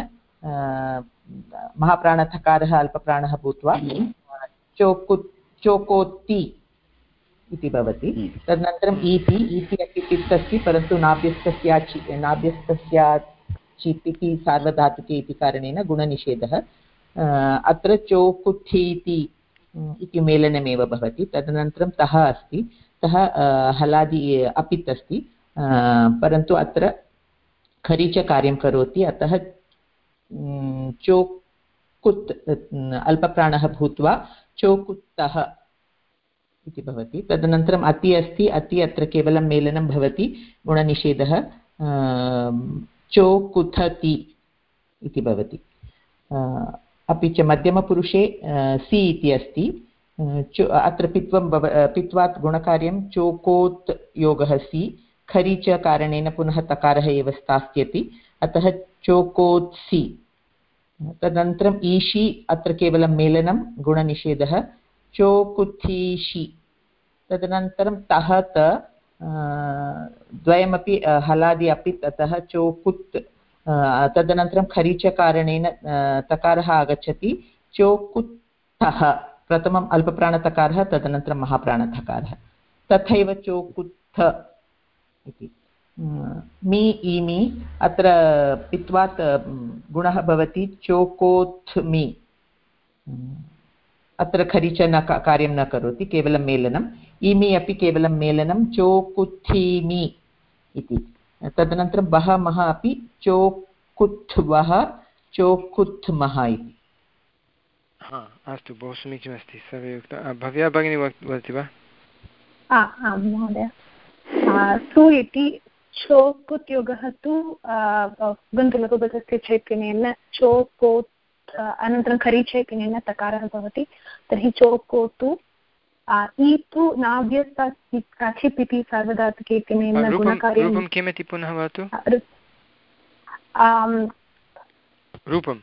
Speaker 4: महाप्राणथकारः अल्पप्राणः भूत्वा चोकुत् चोकोत्ति इति भवति। तदनन्तरम् ईति ईति अपि पित् अस्ति परन्तु नाभ्यस्तस्य चि नाभ्यस्तस्य चितिति सार्वधातुके इति कारणेन गुणनिषेधः। अत्र चोकुथीति इति मेलनमेव भवति। तदनन्तरं तः अस्ति, तः हलादि अपित् अस्ति परन्तु अत्र खरीच कार्यं करोति, अतः चोकुत् अल्पप्राणः भूत्वा चोकुत्तः इति भवति। तदनन्तरम् अति अस्ति, अति अत्र केवलं मेलनं भवति, गुणनिषेधः चोकुथति इति भवति। अपि च मध्यमपुरुषे सि इति अस्ति, अत्र पित्वं भव पित्वात् गुणकार्यं चोकोत् योगः सि, खरि च कारणेन पुनः तकारः एव स्थास्यति, अतः चोकोत्सि। तदनन्तरम् ईशि अत्र केवलं मेलनं, गुणनिषेधः चोकुथीषि। तदनन्तरं तः त द्वयमपि हलादि अपि ततः चोकुत्। तदनन्तरं खरीच कारणेन तकारः आगच्छति, चोकुत्तः, प्रथमम् अल्पप्राणतकारः तदनन्तरं महाप्राणतकारः, तथैव चोकुत्थ इति। मी ईमि अत्र पित्वात् गुणः भवति चोकोत्मि, अत्र खरीच न कार्यं न करोति, केवलं मेलनम्। ईमि अपि केवलं मेलनं, चोकुत्थीमि इति। तदनन्तरं बह मह अपि चोकुत्वः चोकुत्मः इति।
Speaker 1: हा अस्तु, बहु समीचीनमस्ति, सर्वे उक्तं। भव्या भगिनी वदति वा?
Speaker 2: आं महोदय, सु इति चोकुत् योगः तु गन्तुलघुपदस्य चैतन्येन चोकोत् अनन्तरं खरीचैतन्येन तकारः भवति, तर्हि चोकोतु। इ तु नाभ्यस्ताचित् इति सार्वधातुके इत्यनेन गुणकार्यं।
Speaker 1: रूपं किमिति पुनः वदतु? रूपं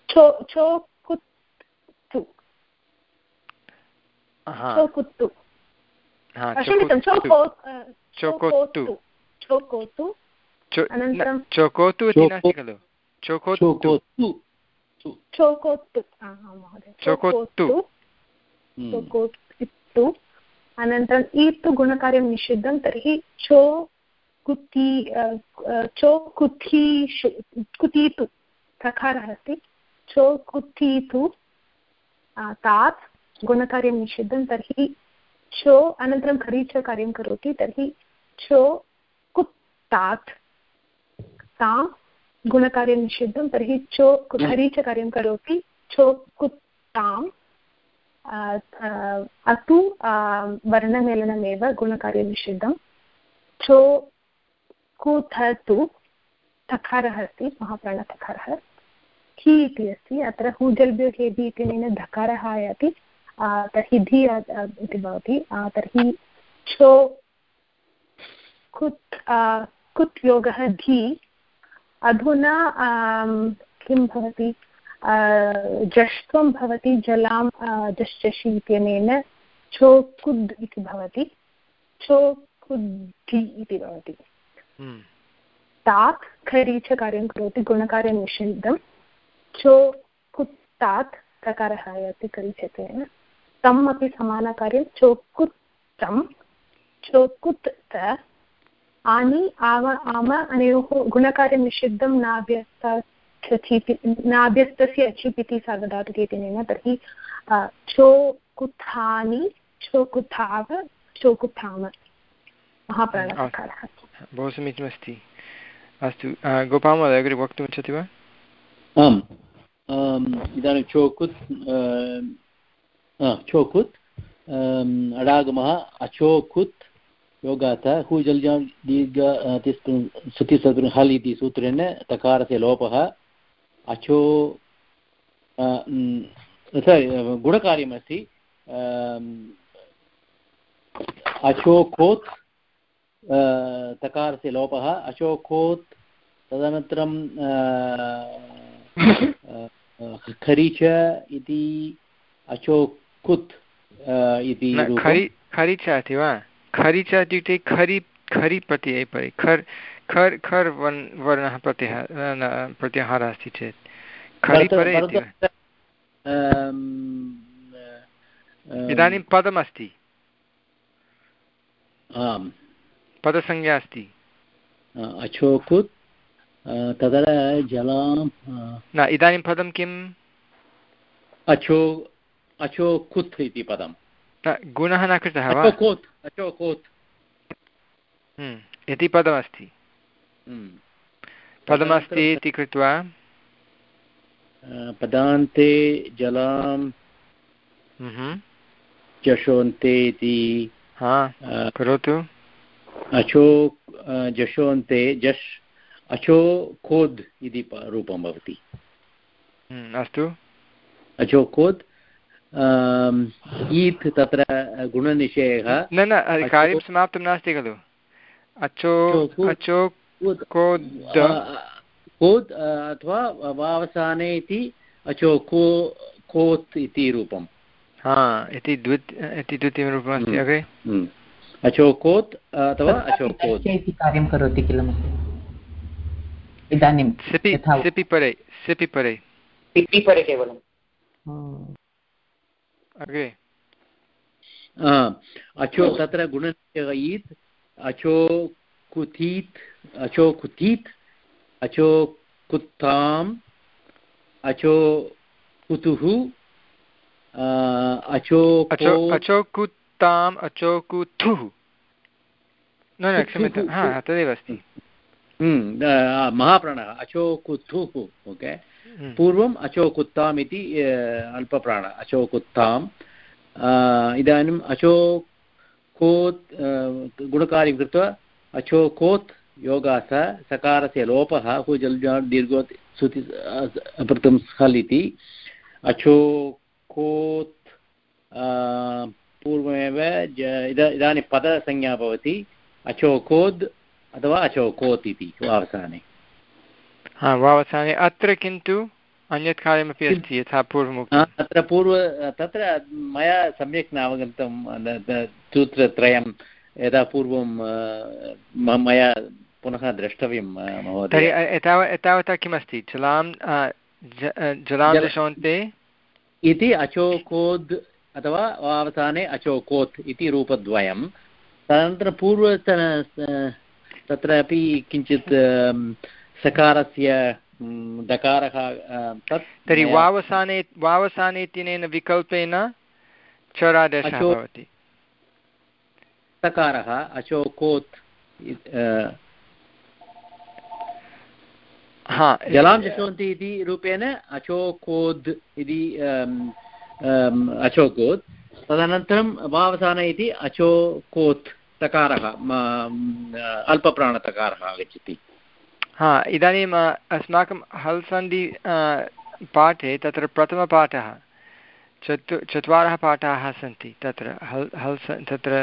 Speaker 1: चोकुत्तु चोकुत्तु चोकोतु चोकोतु अनन्तरं चोकोतु इति नास्ति खलु? चोकोतु
Speaker 2: चोकोतु महोदय, चोकोतु चोकोतु अनन्तरम् ईतु गुणकार्यं निषिद्धं, तर्हि चो कुति चो कुथीषु कुतीतु प्रकारः अस्ति, चो कुतीतु तात् गुणकार्यं निषिद्धं, तर्हि चो अनन्तरं खरीच कार्यं करोति, तर्हि चो कुत्तात् तां गुणकार्यं निषिद्धं, तर्हि चो खरीच कार्यं करोति, चो कुत्ताम्। अतु वर्णमेलनमेव गुणकार्यं निषिद्धं। चो कुथतु तकारः अस्ति, महाप्राणतकारः। हि इति अस्ति, अत्र हुजल्भ्यो हेदि इत्यनेन धकारः आयाति, तर्हि धि इति भवति। तर्हि चो कुत् कुत् योगः धि। अधुना किं भवति, जष्ट्वं भवति, जलां जश्चषि इत्यनेन चोकुद् इति भवति, चोकुद्धि इति भवति। तात् खरीच कार्यं करोति, गुणकार्यं निषिद्धं, चोकुत्तात् तकारः आयाति खरीचतेन, तम् अपि समानकार्यं चोकुत्तं चोकुत्त। आनि आम आम अनयोः गुणकार्यं निषिद्धं नाभ्यस्त नाभ्यस्तस्य अचिप् इति सार्वधातुके इत्यनेन, तर्हि चोकुत्थानि चोकुत्थाव चोकुत्थाम महाप्राणतकारः।
Speaker 1: बहु समीचीनमस्ति। अस्तु, गोपालमहोदय अग्रे वक्तुम् इच्छति वा?
Speaker 3: आम्, इदानीं चोकुत् चोकुत् अडागमः अचोकुत् योगात् हूजल् दीर्घ सुतिसदृ हल् इति सूत्रेण तकारस्य लोपः अचो सारि गुणकार्यमस्ति, अचोकोत् तकारस्य लोपः अचोकोत्। तदनन्तरं खरीच इति अचोकुत् इति
Speaker 1: खरीच इति वा? खरीच इत्युक्ते खरि खरि प्रत्यये परि खर् खर् खर् वर्णः प्रत्याहारः प्रत्याहारः अस्ति चेत् खरि परे इति। इदानीं पदमस्ति,
Speaker 3: आम्
Speaker 1: पदसंज्ञा अस्ति
Speaker 3: अचोकुत् तत्र जलां
Speaker 1: न इदानीं पदं किम्
Speaker 3: अचो अचोकुत् इति पदं
Speaker 1: गुणः न कृतः वा
Speaker 3: अचोकोत् अचोकोत्
Speaker 1: इति पदमस्ति पदमस्ति इति कृत्वा
Speaker 3: पदान्ते जलां जशोन्ते इति
Speaker 1: करोतु
Speaker 3: अचो जशोन्ते जश् अचोकोद् इति रूपं भवति
Speaker 1: अस्तु
Speaker 3: अचोकोद् ईत् तत्र गुणनिषेधः
Speaker 1: न न कार्यं समाप्तं नास्ति खलु अचो अचो कोद्
Speaker 3: कोद् अथवा वावसाने इति अचोको कोत् इति रूपं
Speaker 1: हा इति इति द्वितीयं रूपमस्ति अग्रे
Speaker 3: अचोकोत् अथवा अचोकोत्
Speaker 4: इति कार्यं करोति किल इदानीं
Speaker 1: सिपि सिपि परे सिपि परे
Speaker 10: सिपि परे केवलम्
Speaker 1: अग्रे
Speaker 3: अचो तत्र गुणनिषेधः ईत् अचो कुतीत् अचो कुतीत् अचो कुत्ताम् अचो कुतुः अचो
Speaker 1: अचो कुत्ताम् अचो कुथुः न न क्षम्यतां हा तदेव अस्ति
Speaker 3: महाप्राणः अचो कुथुः ओके पूर्वम् अचो कुत्ताम् इति अल्पप्राण अचो कुत्ताम् इदानीम् अचो कोत् गुणकार्यं कृत्वा अचोकोत् योगास सकारस्य लोपः हुजल् दीर्घो सुति प्रथमं हल् इति अचोकोत् पूर्वमेव इदानीं पदसंज्ञा भवति अचोकोद् अथवा अचोकोत् इति वावसाने
Speaker 1: हा वावसाने अत्र किन्तु अन्यत् कार्यमपि अस्ति यथा पूर्वमुक्तं
Speaker 3: तत्र पूर्व तत्र मया सम्यक् न अवगतं सूत्रत्रयं यदा पूर्वं मया पुनः द्रष्टव्यं महोदय
Speaker 1: तर्हि एतावत् एतावता किमस्ति जलां जलां जशोन्ते
Speaker 3: इति अचोकोद् अथवा अवसाने अचोकोत् इति रूपद्वयं तदनन्तरं पूर्वतन तत्रापि किञ्चित् सकारस्य दकारः तत्
Speaker 1: तर्हि वावसाने वावसाने इत्यनेन विकल्पेन चरादेशः भवति
Speaker 3: सकारः अचोकोत्
Speaker 1: हा
Speaker 3: जलां जशोन्ति इति रूपेण अचोकोद् इति अचोकोत् तदनन्तरं वावसाने इति अचोकोत् तकारः अल्पप्राणतकारः आगच्छति
Speaker 1: हा इदानीम् अस्माकं हल् सन्धि पाठे तत्र प्रथमपाठः चतु चत्वारः पाठाः सन्ति तत्र हल् हल् तत्र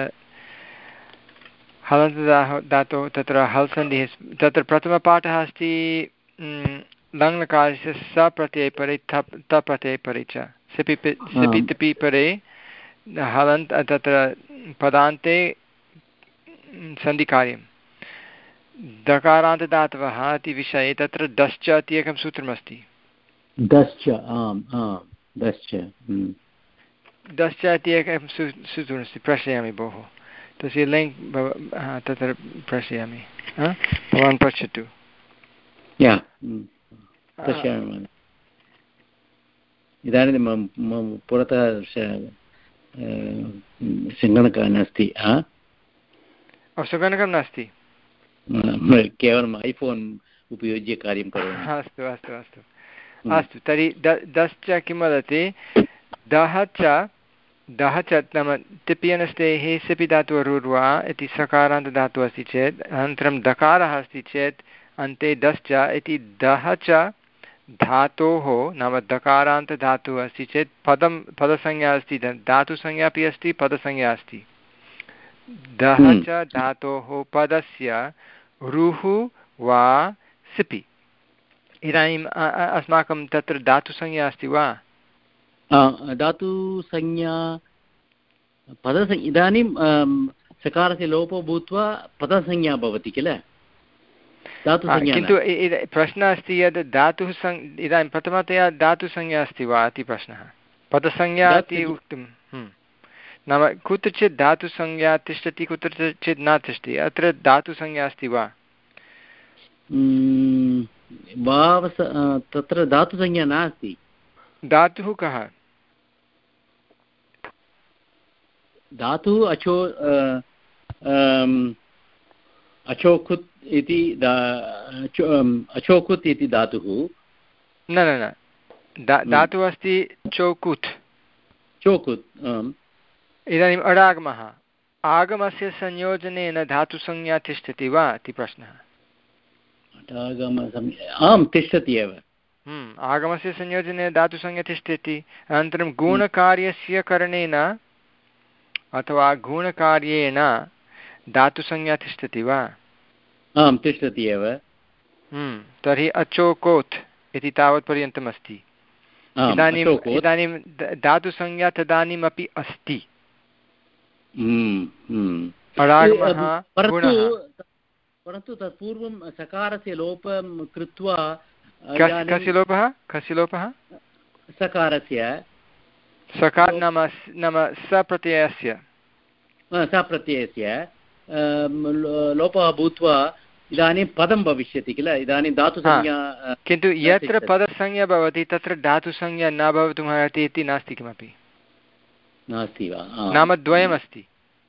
Speaker 1: हलन्तदाः धातोः तत्र हल् सन्धिः तत्र प्रथमपाठः अस्ति लङ्लकारस्य सप्रत्यये परे थप् तप्रत्यये परे च सिपि सिपि तिपि परे हलन्त तत्र पदान्ते सन्धिकार्यं दकारान्तदातवः इति विषये तत्र दश्च इति एकं सूत्रमस्ति
Speaker 3: दश्च आम् आम् दश्च
Speaker 1: दश्च इति एकं सू सूत्रमस्ति प्रेषयामि भोः तस्य लिङ्क् तत्र प्रेषयामि भवान् पश्यतु
Speaker 3: इदानीं मम पुरतः सङ्गणकः नास्ति
Speaker 1: सङ्गणकं नास्ति
Speaker 3: केवलम् ऐफोन् उपयुज्य कार्यं करोमि
Speaker 1: अस्तु अस्तु अस्तु अस्तु तर्हि द दश्च किं वदति दः च दः च नाम तिप्यनस्तेः सिपि धातुरुर्वा इति सकारान्तधातुः अस्ति चेत् अनन्तरं दकारः अस्ति चेत् अन्ते दश्च इति दः च धातोः नाम दकारान्तधातुः अस्ति चेत् पदं पदसंज्ञा अस्ति धातुसंज्ञा अपि अस्ति पदसंज्ञा अस्ति दः च धातोः पदस्य रुः वा सिपि इदानीम् अस्माकं तत्र धातुसंज्ञा अस्ति वा
Speaker 3: धातुसंज्ञा पदसंज्ञा इदानीं सकारस्य लोपो भूत्वा पदसंज्ञा भवति किल
Speaker 1: किन्तु प्रश्नः अस्ति यद् धातुः सं इदानीं प्रथमतया धातुसंज्ञा अस्ति वा इति प्रश्नः पदसंज्ञा इति उक्तं नाम कुत्रचित् धातुसंज्ञा तिष्ठति कुत्रचित् न तिष्ठति अत्र धातुसंज्ञा अस्ति वा
Speaker 3: वावस तत्र धातुसंज्ञा नास्ति
Speaker 1: धातुः कः
Speaker 3: धातुः अचो अचोकुत् इति अचोकुत् इति धातुः
Speaker 1: न न न धातुः अस्ति चोकुत् चोकुत् इदानीम् अडागमः आगमस्य संयोजनेन धातुसंज्ञा तिष्ठति वा इति प्रश्नः
Speaker 3: आम् तिष्ठति एव
Speaker 1: आगमस्य संयोजनेन धातुसंज्ञा तिष्ठति अनन्तरं गुणकार्यस्य करणेन अथवा गुणकार्येण धातुसंज्ञा तिष्ठति वा
Speaker 3: आम् तिष्ठति एव
Speaker 1: तर्हि अचोकोत् इति तावत्पर्यन्तम् अस्ति इदानीम् इदानीं धातुसंज्ञा तदानीमपि अस्ति
Speaker 3: परन्तु तत्पूर्वं सकारस्य लोपं कृत्वा
Speaker 1: कस्य लोपः कस्य लोपः
Speaker 3: सकारस्य
Speaker 1: सकार नाम नाम सप्रत्ययस्य
Speaker 3: सप्रत्ययस्य लोपः भूत्वा इदानीं पदं भविष्यति किल इदानीं धातुसंज्ञा
Speaker 1: किन्तु यत्र पदसंज्ञा भवति तत्र धातुसंज्ञा न भवितुमर्हति इति नास्ति किमपि
Speaker 3: नास्ति वा
Speaker 1: नाम द्वयमस्ति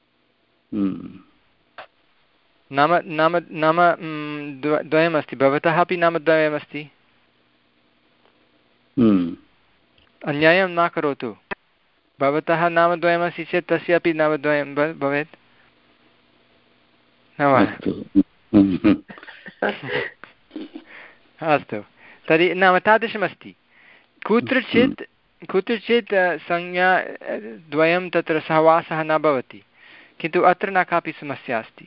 Speaker 1: नाम नाम नाम द्वयमस्ति भवतः अपि नाम द्वयमस्ति अन्यायं न करोतु भवतः नामद्वयमस्ति चेत् तस्य अपि नामद्वयं भवेत् न वा अस्तु तर्हि नाम तादृशमस्ति कुत्रचित् कुत्रचित् संज्ञा द्वयं तत्र सहवासः न भवति किन्तु अत्र न कापि समस्या अस्ति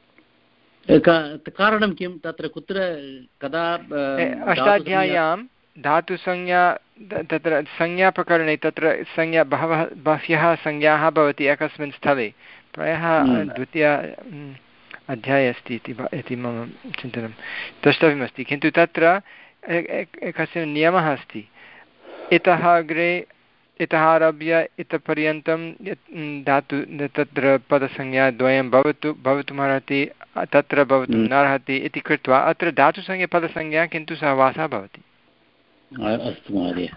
Speaker 3: कारणं किं तत्र कुत्र कदा
Speaker 1: अष्टाध्याय्यां धातुसंज्ञा तत्र संज्ञाप्रकरणे तत्र संज्ञा बहवः बह्व्यः संज्ञाः भवति एकस्मिन् स्थले प्रायः द्वितीय अध्याये अस्ति इति मम चिन्तनं द्रष्टव्यमस्ति किन्तु तत्र कश्चन नियमः अस्ति इतः अग्रे इतः आरभ्य इतः पर्यन्तं धातु तत्र पदसंज्ञा द्वयं भवतु भवितुमर्हति तत्र भवितुं नार्हति इति कृत्वा अत्र धातुसंज्ञा पदसंज्ञा किन्तु सहवासः भवति
Speaker 3: अस्तु महोदय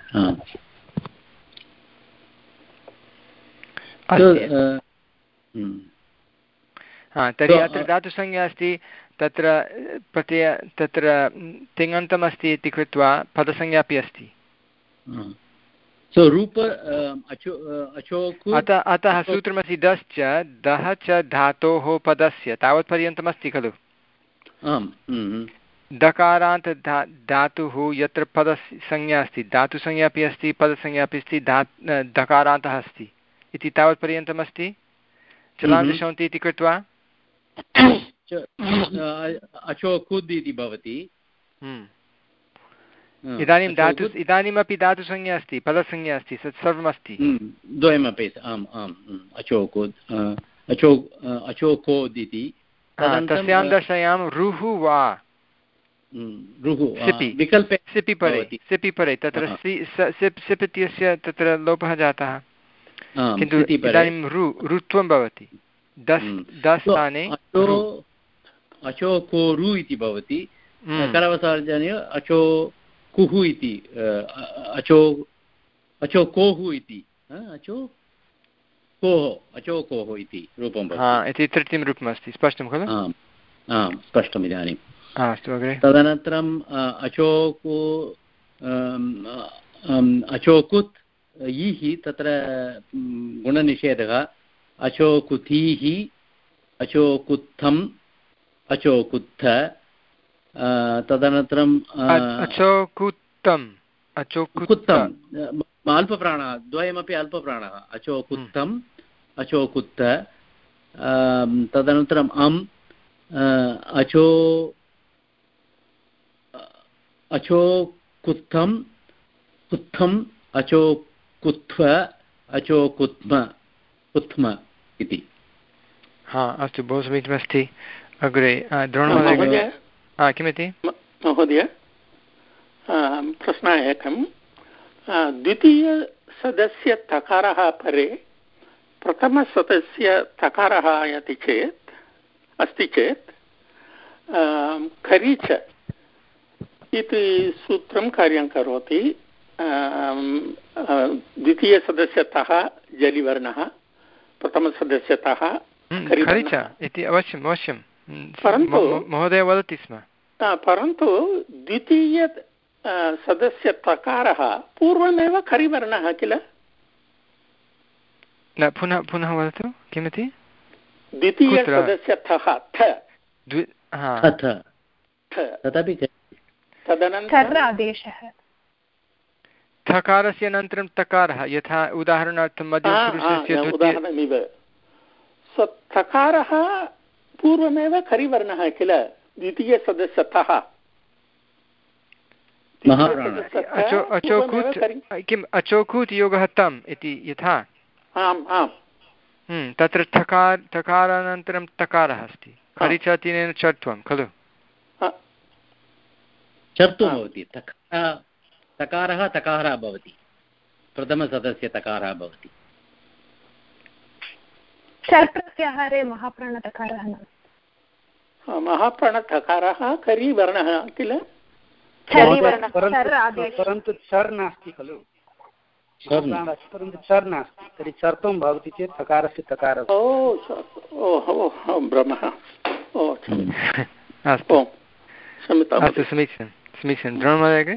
Speaker 1: हा तर्हि अत्र धातुसंज्ञा अस्ति तत्र प्रत्यय तत्र तिङन्तम् अस्ति इति कृत्वा पदसंज्ञा अपि अस्ति अतः अतः सूत्रमस्ति दश्च दः च धातोः पदस्य तावत्पर्यन्तमस्ति खलु दकारान्त धा धातुः यत्र पदसंज्ञा अस्ति धातुसंज्ञा अपि अस्ति पदसंज्ञा अपि अस्ति धा दकारान्तः अस्ति इति तावत्पर्यन्तमस्ति चलान्तशौन्ति इति कृत्वा
Speaker 3: अचोकुद् इति भवति
Speaker 1: इदानीं धातु इदानीमपि धातुसंज्ञा अस्ति पदसंज्ञा अस्ति तत् सर्वमस्ति
Speaker 3: द्वयमपि आम् आम् अचोकुद् अचो अचोकोद् इति
Speaker 1: तस्यां दशायां रुः वा विकल्पे सिपि परे सिपि परे तत्र सिप् इत्यस्य तत्र लोपः जातः किन्तु इदानीं रु रुत्वं भवति दस् दस् स्थाने
Speaker 3: अचोकोरु इति भवति करवसार्जनीय अचो कुः इति अचो अचोकोः इति अचो कोः अचोकोः इति रूपं भवति
Speaker 1: इति तृतीयं रूपमस्ति स्पष्टं खलु
Speaker 3: आम् आम् स्पष्टम् इदानीम्
Speaker 1: अस्तु अग्रे
Speaker 3: तदनन्तरम् अचोको अचोकुत् इः तत्र गुणनिषेधः अचोकुतीः अचोकुत्थम् अचोकुत्थ तदनन्तरम्
Speaker 1: अचोकुत्तम्
Speaker 3: अचोकुत्तम् अल्पप्राणः द्वयमपि अल्पप्राणः अचोकुत्तम् अचोकुत्थ तदनन्तरम् अम् अचो अचोकुत्थम् कुत्थम् अचोकुत्व अचोकुत्म कुत्म इति
Speaker 1: हा अस्तु बहु समीचीनमस्ति अग्रे द्रोणमहोदय हा किमिति
Speaker 6: महोदय प्रश्नः एकं द्वितीयसदस्य तकारः परे प्रथमसदस्य तकारः आयाति चेत् अस्ति चेत् खरीच इति सूत्रं कार्यं करोति। द्वितीयसदस्यतः जलिवर्णः, प्रथमसदस्यतः
Speaker 1: खरीच इति अवश्यम् अवश्यं
Speaker 6: परन्तु
Speaker 1: महोदय वदति स्म।
Speaker 6: परन्तु द्वितीय सदस्यतकारः पूर्वमेव खरिवर्णः किल?
Speaker 1: न पुनः पुनः वदतु किमिति?
Speaker 6: द्वितीयसदस्यतः थ
Speaker 3: तदपि
Speaker 2: तदनन्तरं
Speaker 1: थकारस्य अनन्तरं तकारः, यथा उदाहरणार्थं मध्यमपुरुषस्य
Speaker 6: उदाहरणमिव थकारः पूर्वमेव खरिवर्णः किल द्वितीयसदस्यतः।
Speaker 1: अचोकुत् किम् अचोकुत् योगः तम् इति यथा तत्र थकार थकारानन्तरं तकारः अस्ति, खरिचतिनेन चर्त्वं खलु
Speaker 3: चर्त्वं भवति। तकारः तकारः भवति, प्रथमसदस्य तकारः भवति।
Speaker 2: प्रत्याहारे महाप्राणतकारः
Speaker 7: महाप्राणतकारः खरीवर्णः किल? परन्तु चर् नास्ति खलु, परन्तु चर् नास्ति, तर्हि चर्त्वं भवति चेत् तकारस्य तकारः।
Speaker 6: भ्रमः।
Speaker 1: अस्तु अस्तु समीचीनं समीचीनं द्रोणमहोदय।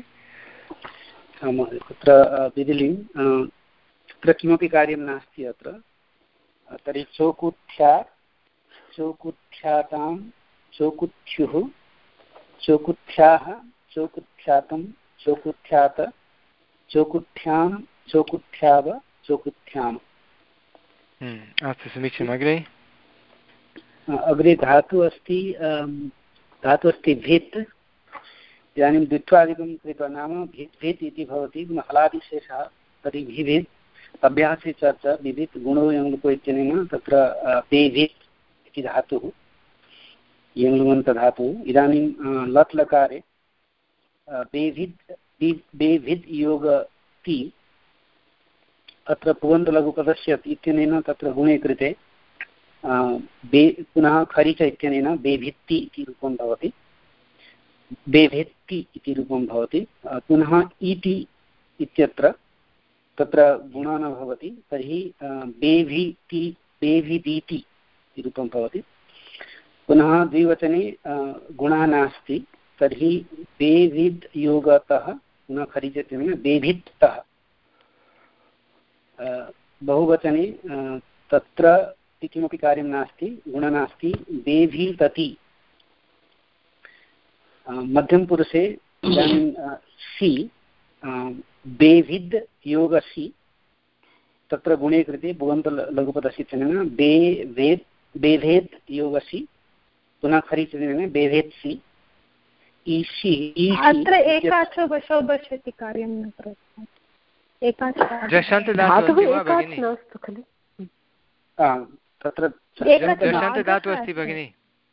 Speaker 7: तत्र विधिलिङ् तत्र किमपि कार्यं नास्ति अत्र। तर्हि चोकुथ्या चोकुथ्यातां चोकुथ्युः चोकुथ्याः चोकुथ्यातं चोकुथ्यात चोकुथ्यां चोकुथ्याव चोकुथ्याम्।
Speaker 1: अस्तु समीचीनम्। अग्रे
Speaker 7: अग्रे धातु अस्ति धातु अस्ति भित्। इदानीं द्वित्वादिकं कृत्वा नाम भित् भित् इति भवति हलादिशेषः। तर्हि भिभित् अभ्यासे चर्चा विभित् गुणो यङ्लुको इत्यनेन तत्र बेभित् इति धातुः यङ्लुमन्तधातुः। इदानीं लट् लकारे बेभिद् बेभिद् योगति अत्र पुगन्तलघुपदस्य इत्यनेन तत्र गुणे कृते बे पुनः खरिच इत्यनेन बेभित्ति इति रूपं भवति, बेभेत्ति इति रूपं भवति। पुनः इति इत्यत्र तत्र गुणः न भवति, तर्हि बेभिति बेभिदीति इति रूपं भवति। पुनः द्विवचने गुणः नास्ति, तर्हि बेभिद् योगतः पुनः खरिचतेन बेभित्तः। बहुवचने तत्र किमपि कार्यं नास्ति, गुणः नास्ति, बेभितति। मध्यमपुरुषे इदानीं सि बेभिद् योगसि तत्र गुणे कृते भुवन्त लघुपदस्य बे वेद् बेभेद् योगसि पुनः खरिचनेन बेभेत्सि ईशि।
Speaker 2: अत्र एकाचो बशो बशति कार्यं न करोति। एकाच
Speaker 1: जषन्तदातुः नास्तु खलु?
Speaker 7: तत्र
Speaker 1: जषन्तदातुः अस्ति भगिनि।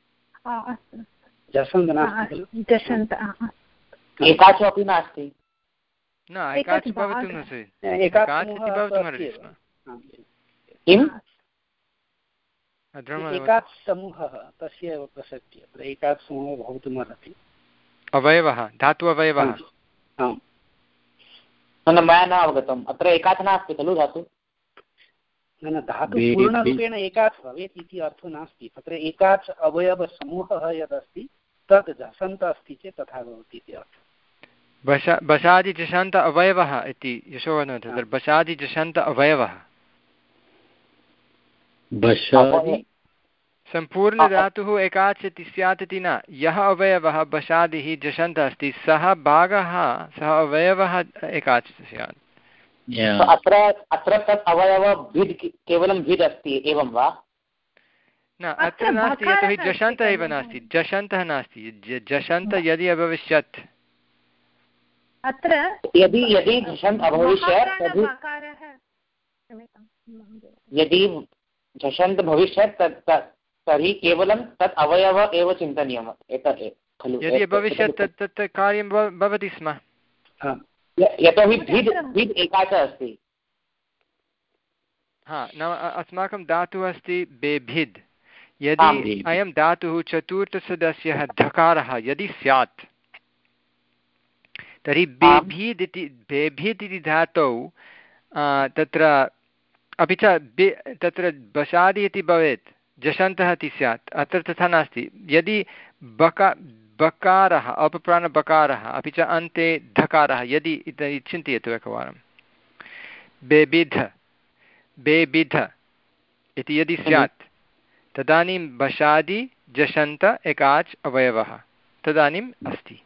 Speaker 7: जषन्त नास्ति खलु?
Speaker 2: जषन्त
Speaker 10: एकाचो अपि नास्ति।
Speaker 1: न एकाच भवितुं न स्यात्, एकाच इति भवितुमर्हति स्म।
Speaker 10: किम्?
Speaker 7: एकाच समूहः तस्य एव प्रसक्तिः। अत्र एकाच समूहः भवितुमर्हति।
Speaker 1: अवयवः धातु अवयवः।
Speaker 10: न मया न अवगतम्। अत्र एकाच नास्ति खलु धातु?
Speaker 7: न न धातु पूर्णरूपेण एकाच भवेत् इति अर्थो नास्ति। तत्र एकाच अवयवसमूहः यदस्ति तत् झषन्त अस्ति चेत् तथा भवति इति अर्थः।
Speaker 1: बशा बशादिजषन्त अवयवः इति यशोवर्णः तत्र बशादिजषन्त अवयवः सम्पूर्णधातुः एकाच इति स्यात् इति न। यः अवयवः बशादिः जषन्तः अस्ति सः भागः सः अवयवः एकाच स्यात्।
Speaker 10: अत्र अत्र तत् अवयव भिद् केवलं भिद् अस्ति एवं वा?
Speaker 1: न अत्र नास्ति, यतोहि जषन्तः एव नास्ति, जषन्तः नास्ति। जषन्तः यदि अभविष्यत्
Speaker 2: अत्र
Speaker 10: यदि यदि झषन्त् अभविष्यत् तर्हि यदि झषन्त् भविष्यत् तर्हि केवलं तत् अवयव एव चिन्तनीयम् एतत् खलु?
Speaker 1: यदि भविष्यत् तत् तत् कार्यं भवति स्म।
Speaker 10: यतोहि भिद् भिद् एकाच अस्ति।
Speaker 1: हा नाम अस्माकं धातुः अस्ति बेभिद्। यदि अयं धातुः चतुर्थसदस्यः धकारः यदि स्यात् तर्हि बेभिद् इति बेभिद् इति धातौ तत्र अपि च बे तत्र बसादि इति भवेत्, जषन्तः इति स्यात्। अत्र तथा नास्ति। यदि बका बकारः अपप्राणबकारः अपि च अन्ते धकारः यदि इति चिन्तयतु एकवारं, बेबिध बेबिध इति यदि स्यात् तदानीं बशादि जषन्त एकाच् अवयवः तदानीम् अस्ति।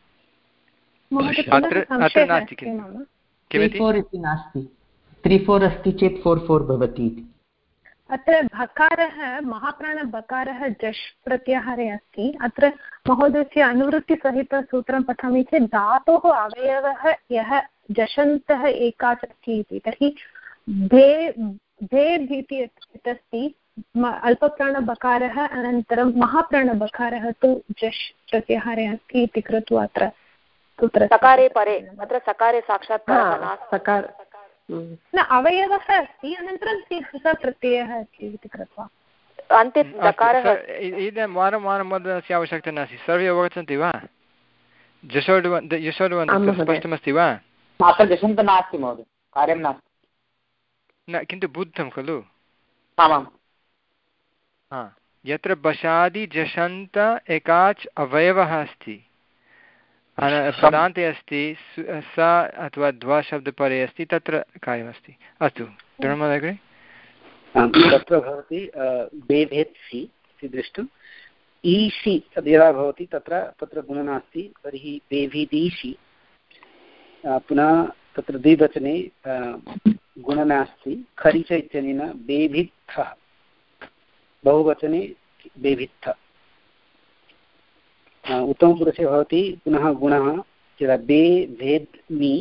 Speaker 1: अत्र अत्र नास्ति किन्तु किमिति
Speaker 4: नास्ति, त्री फोर् अस्ति चेत् फोर् फोर् भवति इति।
Speaker 2: अत्र भकारः महाप्राणबकारः जश् प्रत्याहारे अस्ति। अत्र महोदयस्य अनुवृत्तिसहितसूत्रं पठामि चेत् धातोः अवयवः यः जषन्तः एकाच् अस्ति इति, तर्हि भे भेभीति यत् अस्ति अल्पप्राणबकारः अनन्तरं महाप्राणबकारः तु जश् प्रत्याहारे अस्ति इति कृत्वा अत्र सूत्र
Speaker 5: सकारे परे अत्र सकारे साक्षात्
Speaker 8: सकार
Speaker 2: न अवयवः अस्ति अनन्तरं प्रत्ययः अस्ति इति कृत्वा
Speaker 5: अन्ते दकारः।
Speaker 1: इदानीं वारं वारं वदनस्य आवश्यकता नास्ति। सर्वे अवगच्छन्ति वा? यशोडुवन् यशोडुवन् स्पष्टमस्ति वा?
Speaker 10: अत्र जषन्त नास्ति महोदय, कार्यं नास्ति।
Speaker 1: न किन्तु बुद्धं खलु?
Speaker 10: आमाम्।
Speaker 1: हा, यत्र बशादि जषन्त एकाच् अवयवः अस्ति पदान्ते अस्ति स अथवा द्वाशब्दपरे अस्ति तत्र कार्यमस्ति। अस्तु धन्यवादः अग्रे।
Speaker 7: तत्र भवति बेभेत्सि इति दृष्टम्। ईषि यदा भवति तत्र तत्र गुणः नास्ति, तर्हि बेभिदीषि पुनः तत्र द्विवचने गुणः नास्ति। खरिच इत्यनेन बेभित्थः, बहुवचने बेभित्थ। उत्तमपुरुषे भवति पुनः गुणः यदा बे भेद्मि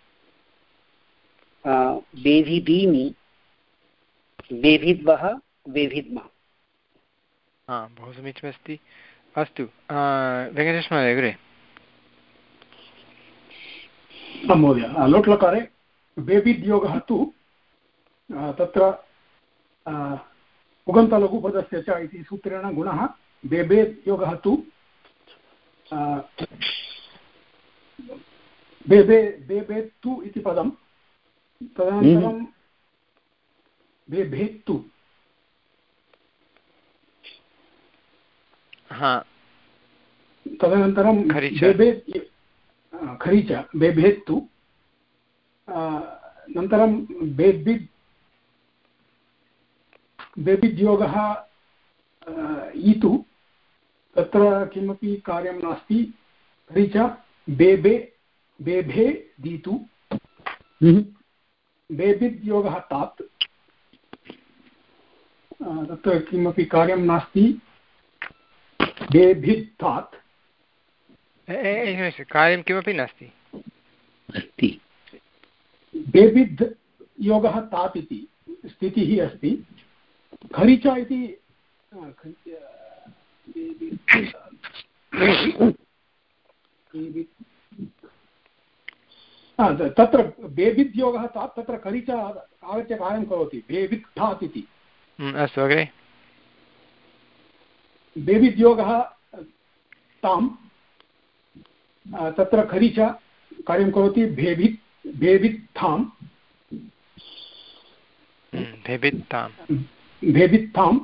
Speaker 7: बेभिदीमि बेभिद्वः बेभिद्मः।
Speaker 1: हा, बहु समीचीनमस्ति। अस्तु वेङ्कटेशमहोदय अग्रे।
Speaker 9: महोदय लोट्लकारे बेबिद्योगः तु तत्र उगन्तलघुपदस्य च इति सूत्रेण गुणः बेबेद्योगः तु बेबे बेबेत्तु इति पदं, तदनन्तरं बेभेत्तु, तदनन्तरं बेबे खरीच बेभेत्तु, अनन्तरं बेबिद् बेबिद्योगः ईतु, तत्र किमपि कार्यं नास्ति। खरीच बेबे बेभे दीतु, बेबिद्योगः तात्, तत्र किमपि कार्यं नास्ति। बेभित्तात्
Speaker 1: कार्यं किमपि नास्ति।
Speaker 9: बेबिद् योगः तात् इति स्थितिः अस्ति। खरीच इति तत्र बेबिद्योगः तात्, तत्र खरीच आगत्य कार्यं करोति बेबित्थात् इति।
Speaker 1: अस्तु अग्रे।
Speaker 9: बेबिद्योगः तां, तत्र खरीच कार्यं करोति भेभित् भेभित्थां
Speaker 1: भेभित्थां
Speaker 9: भेभित्थां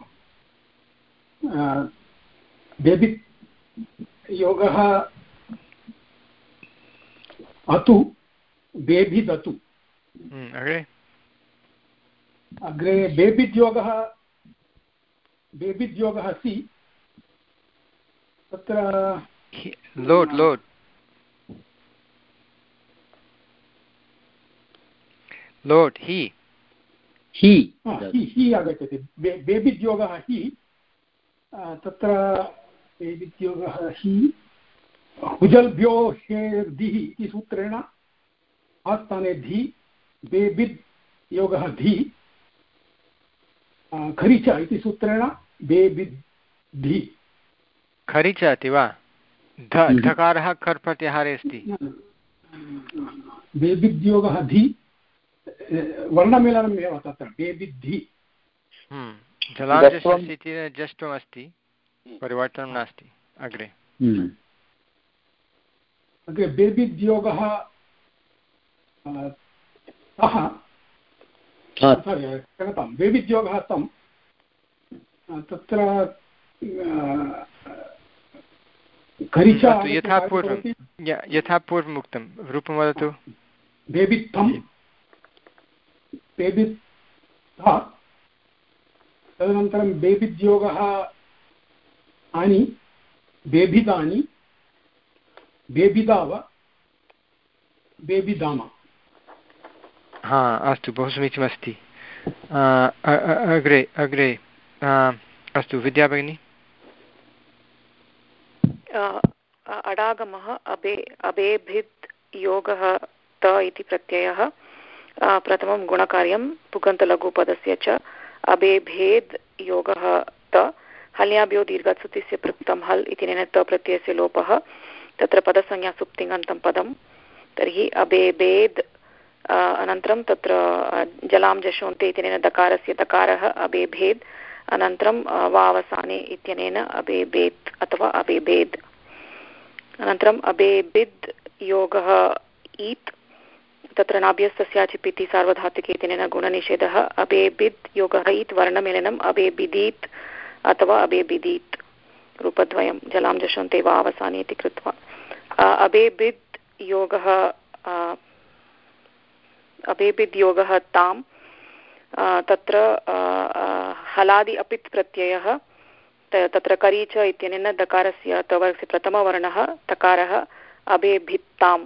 Speaker 9: बेबित् योगः अतु बेभिदतु।
Speaker 1: अग्रे
Speaker 9: अग्रे बेबिद्योगः बेबिद्योगः सि, तत्र
Speaker 1: लोट् लोट् लोट् हि
Speaker 3: हि
Speaker 9: हि आगच्छति। बेबिद्योगः हि, तत्र बेबिद्योगः हि हुजल्भ्यो हेर्धिः इति सूत्रेण आस्थाने धि, बेबिद् योगः धि, खरीच इति सूत्रेण बेबिद् धि।
Speaker 1: खरीच इति वा? धकारः खर् प्रत्याहारे अस्ति।
Speaker 9: बेबिद्योगः धि, वर्णमेलनम् एव तत्र बेबिद्धि
Speaker 1: जलाञ्जस्वस्य इति जष्ट्वमस्ति, परिवर्तनं नास्ति। अग्रे
Speaker 9: अग्रे बेबिद्योगः सः क्षम्यतां बेबिद्योगः तं तत्र
Speaker 1: यथा पूर्वं यथा पूर्वम् उक्तं रूपं वदतु।
Speaker 9: बेबित्थं बेबित्था तदनन्तरं बेबिद्योगः आनि बेबिदानि बेबिदाव बेबिदाम।
Speaker 1: हा अस्तु, बहु समीचीनमस्ति। अग्रे अग्रे अस्तु विद्या भगिनी।
Speaker 5: अडागमः अबे अबेभिद् योगः त इति प्रत्ययः प्रथमं गुणकार्यं पुगन्तलघुपदस्य च अबेभेद् योगः त हल्याभ्यो दीर्घत्सुतिस्य पृक्तं हल् इत्यनेन त प्रत्ययस्य लोपः तत्र पदसंज्ञा सुप्तिङन्तं पदं तर्हि अबेभेद् अनन्तरं तत्र जलां जशोन्ते इत्यनेन दकारस्य दकारः अबेभेद् अनन्तरं वावसाने इत्यनेन अबेबेत् अथवा अबेबेद् अनन्तरं अबेबिद् योगः ईत् तत्र नाभ्यस्तस्याचिपिति सार्वधातुके इत्यनेन गुणनिषेधः अबेबिद् योगः ईत् वर्णमेलनम् अबेबिदीत् अथवा अबेबिदीत् रूपद्वयं जलां जशन्ते वा अवसाने इति कृत्वा अबेबिद् योगः अबेबिद् योगः तां तत्र हलादि अपित् प्रत्ययः तत्र करी च इत्यनेन दकारस्य तवर्गस्य प्रथमवर्णः तकारः अबेभित्ताम्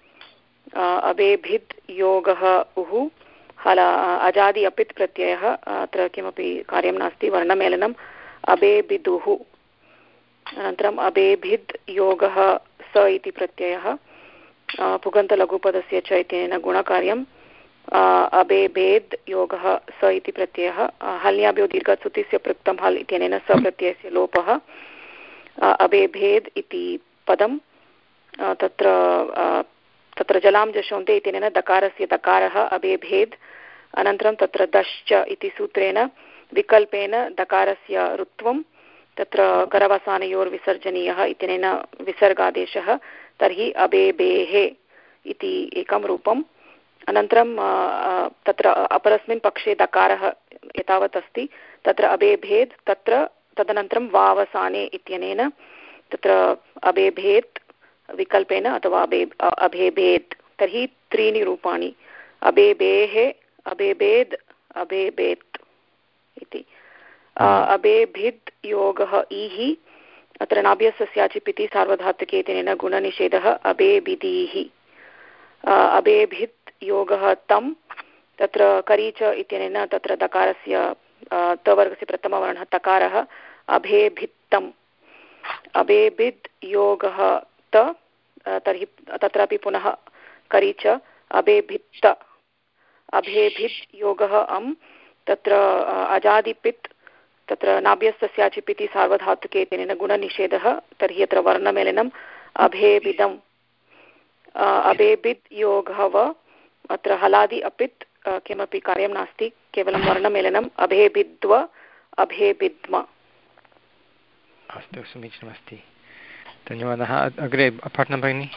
Speaker 5: अबेभिद् योगः उः हला अजादि अपित् प्रत्ययः अत्र किमपि कार्यं नास्ति वर्णमेलनम् अबेबिदुः अनन्तरम् अबेभिद् योगः स इति प्रत्ययः पुगन्तलघुपदस्य च इत्यनेन गुणकार्यं अबेभेद् योगः स इति प्रत्ययः हल्याभ्यो दीर्घत्सुतिस्य पृक्तं हल् इत्यनेन स प्रत्ययस्य लोपः अबेभेद् इति पदं तत्र तत्र जलां जशोन्ते इत्यनेन दकारस्य दकारः अबेभेद् अनन्तरं तत्र दश्च इति सूत्रेण विकल्पेन दकारस्य ऋत्वं तत्र करवसानयोर्विसर्जनीयः इत्यनेन विसर्गादेशः तर्हि अबेबेः इति एकं रूपम् अनन्तरं तत्र अपरस्मिन् पक्षे दकारः एतावत् अस्ति तत्र अबेभेद् तत्र तदनन्तरं वावसाने इत्यनेन तत्र अबेभेत् विकल्पेन अथवा अबे अभेभेत् तर्हि त्रीणि रूपाणि अबेबेः अबेभेद् अबेभेत् इति अबेभिद् योगः ईः अत्र नाभ्यस्तस्याचिपिति सार्वधातुके इत्यनेन गुणनिषेधः अबेबिदीः अबेभिद् योगः तं तत्र करी च इत्यनेन तत्र दकारस्य तवर्गस्य प्रथमवर्णः तकारः अभेभित्तम् अबेभिद् योगः त तर्हि तत्रापि पुनः करी च अबेभित्त अभेभिद् योगः अं तत्र अजादिपित् तत्र नाभ्यस्तस्याचिपिति सार्वधातुके इत्यनेन गुणनिषेधः तर्हि अत्र वर्णमेलनम् अभेभिदम् अबेभिद् योगः व अत्र हलादि अपित् किमपि कार्यं नास्ति केवलं वर्णमेलनम् अभेभिद्व अभेभिद्म।
Speaker 1: अस्तु समीचीनमस्ति, धन्यवादः। अग्रे पठनं भगिनि।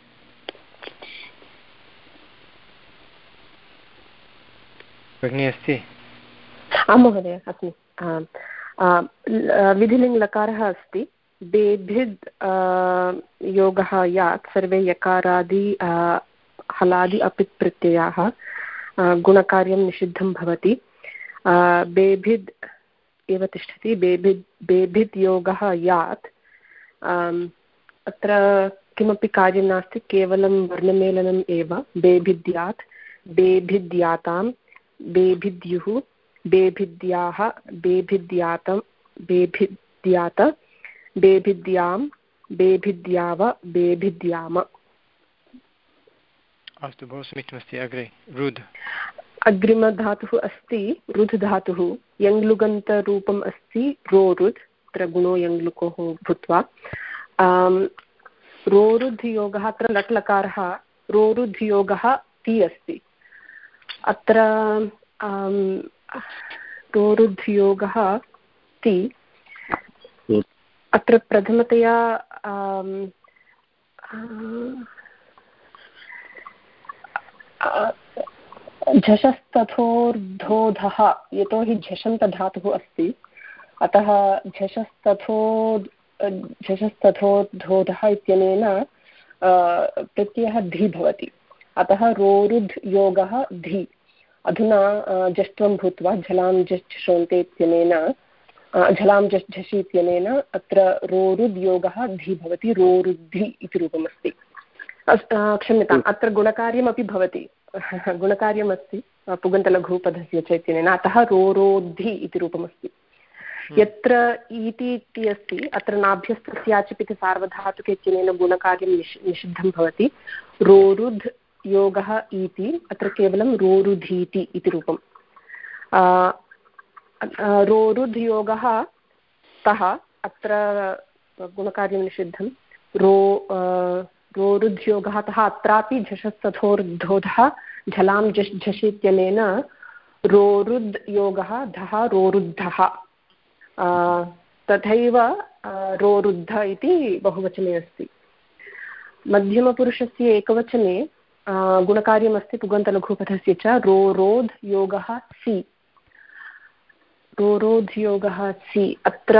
Speaker 1: भगिनी अस्ति?
Speaker 8: आं महोदय अस्मि। विधिलिङ्गलकारः अस्ति बेभिद् योगः यात् सर्वे यकारादि हलादि अपित् प्रत्ययाः गुणकार्यं निषिद्धं भवति। बेभिद् एव तिष्ठति बेभिद् बेभिद् योगः यात् अत्र किमपि कार्यं नास्ति केवलं वर्णमेलनम् एव बेभिद्यात् बेभिद्यातां बेभिद्युः बेभिद्याः बेभिद्यातं बेभिद्यात बेभिद्यां बेभिद्याव बेभिद्याम।
Speaker 1: अस्तु, बहु समीचीनमस्ति। अग्रे रुद्।
Speaker 8: अग्रिमधातुः अस्ति रुध् धातुः, यङ्लुगन्तरूपम् अस्ति रोरुध्, अत्र गुणो यङ्लुकोः भूत्वा रोरुध् योगः अत्र लट् लकारः रोरुध् योगः ति अस्ति। अत्र रोरुद्योगः ति अत्र प्रथमतया झषस्तथोर्धोधः यतोहि झषन्तधातुः अस्ति अतः झषस्तथो झषस्तथोर्धोधः इत्यनेन प्रत्ययः धि भवति अतः रोरुद् योगः धि अधुना जष्ट्वं भूत्वा झलां झषोन्ते इत्यनेन झलां झष् झषि इत्यनेन अत्र रोरुद् योगः धि भवति रोरुद्धि इति रूपमस्ति क्षम्यताम् अत्र गुणकार्यमपि भवति गुणकार्यमस्ति पुगन्तलघुपदस्य च इत्यनेन अतः रोरोद्धि इति रूपमस्ति यत्र इति इति अस्ति अत्र नाभ्यस्तस्याचिप् इति सार्वधातुके इत्यनेन गुणकार्यं निषि निषिद्धं भवति रोरुद् योगः इति अत्र केवलं रोरुधीति इति रूपम् रोरुद् योगः तः अत्र गुणकार्यं निषिद्धं रो रोरुद्योगः तः अत्रापि झषस्तथोर्धोधः झलां झष् झषि इत्यनेन रोरुद् योगः धः रोरुद्धः तथैव रोरुद्ध इति बहुवचने अस्ति मध्यमपुरुषस्य एकवचने गुणकार्यमस्ति पुगन्तलघुपथस्य च रोरोध् योगः सि रोरोध् योगः सि अत्र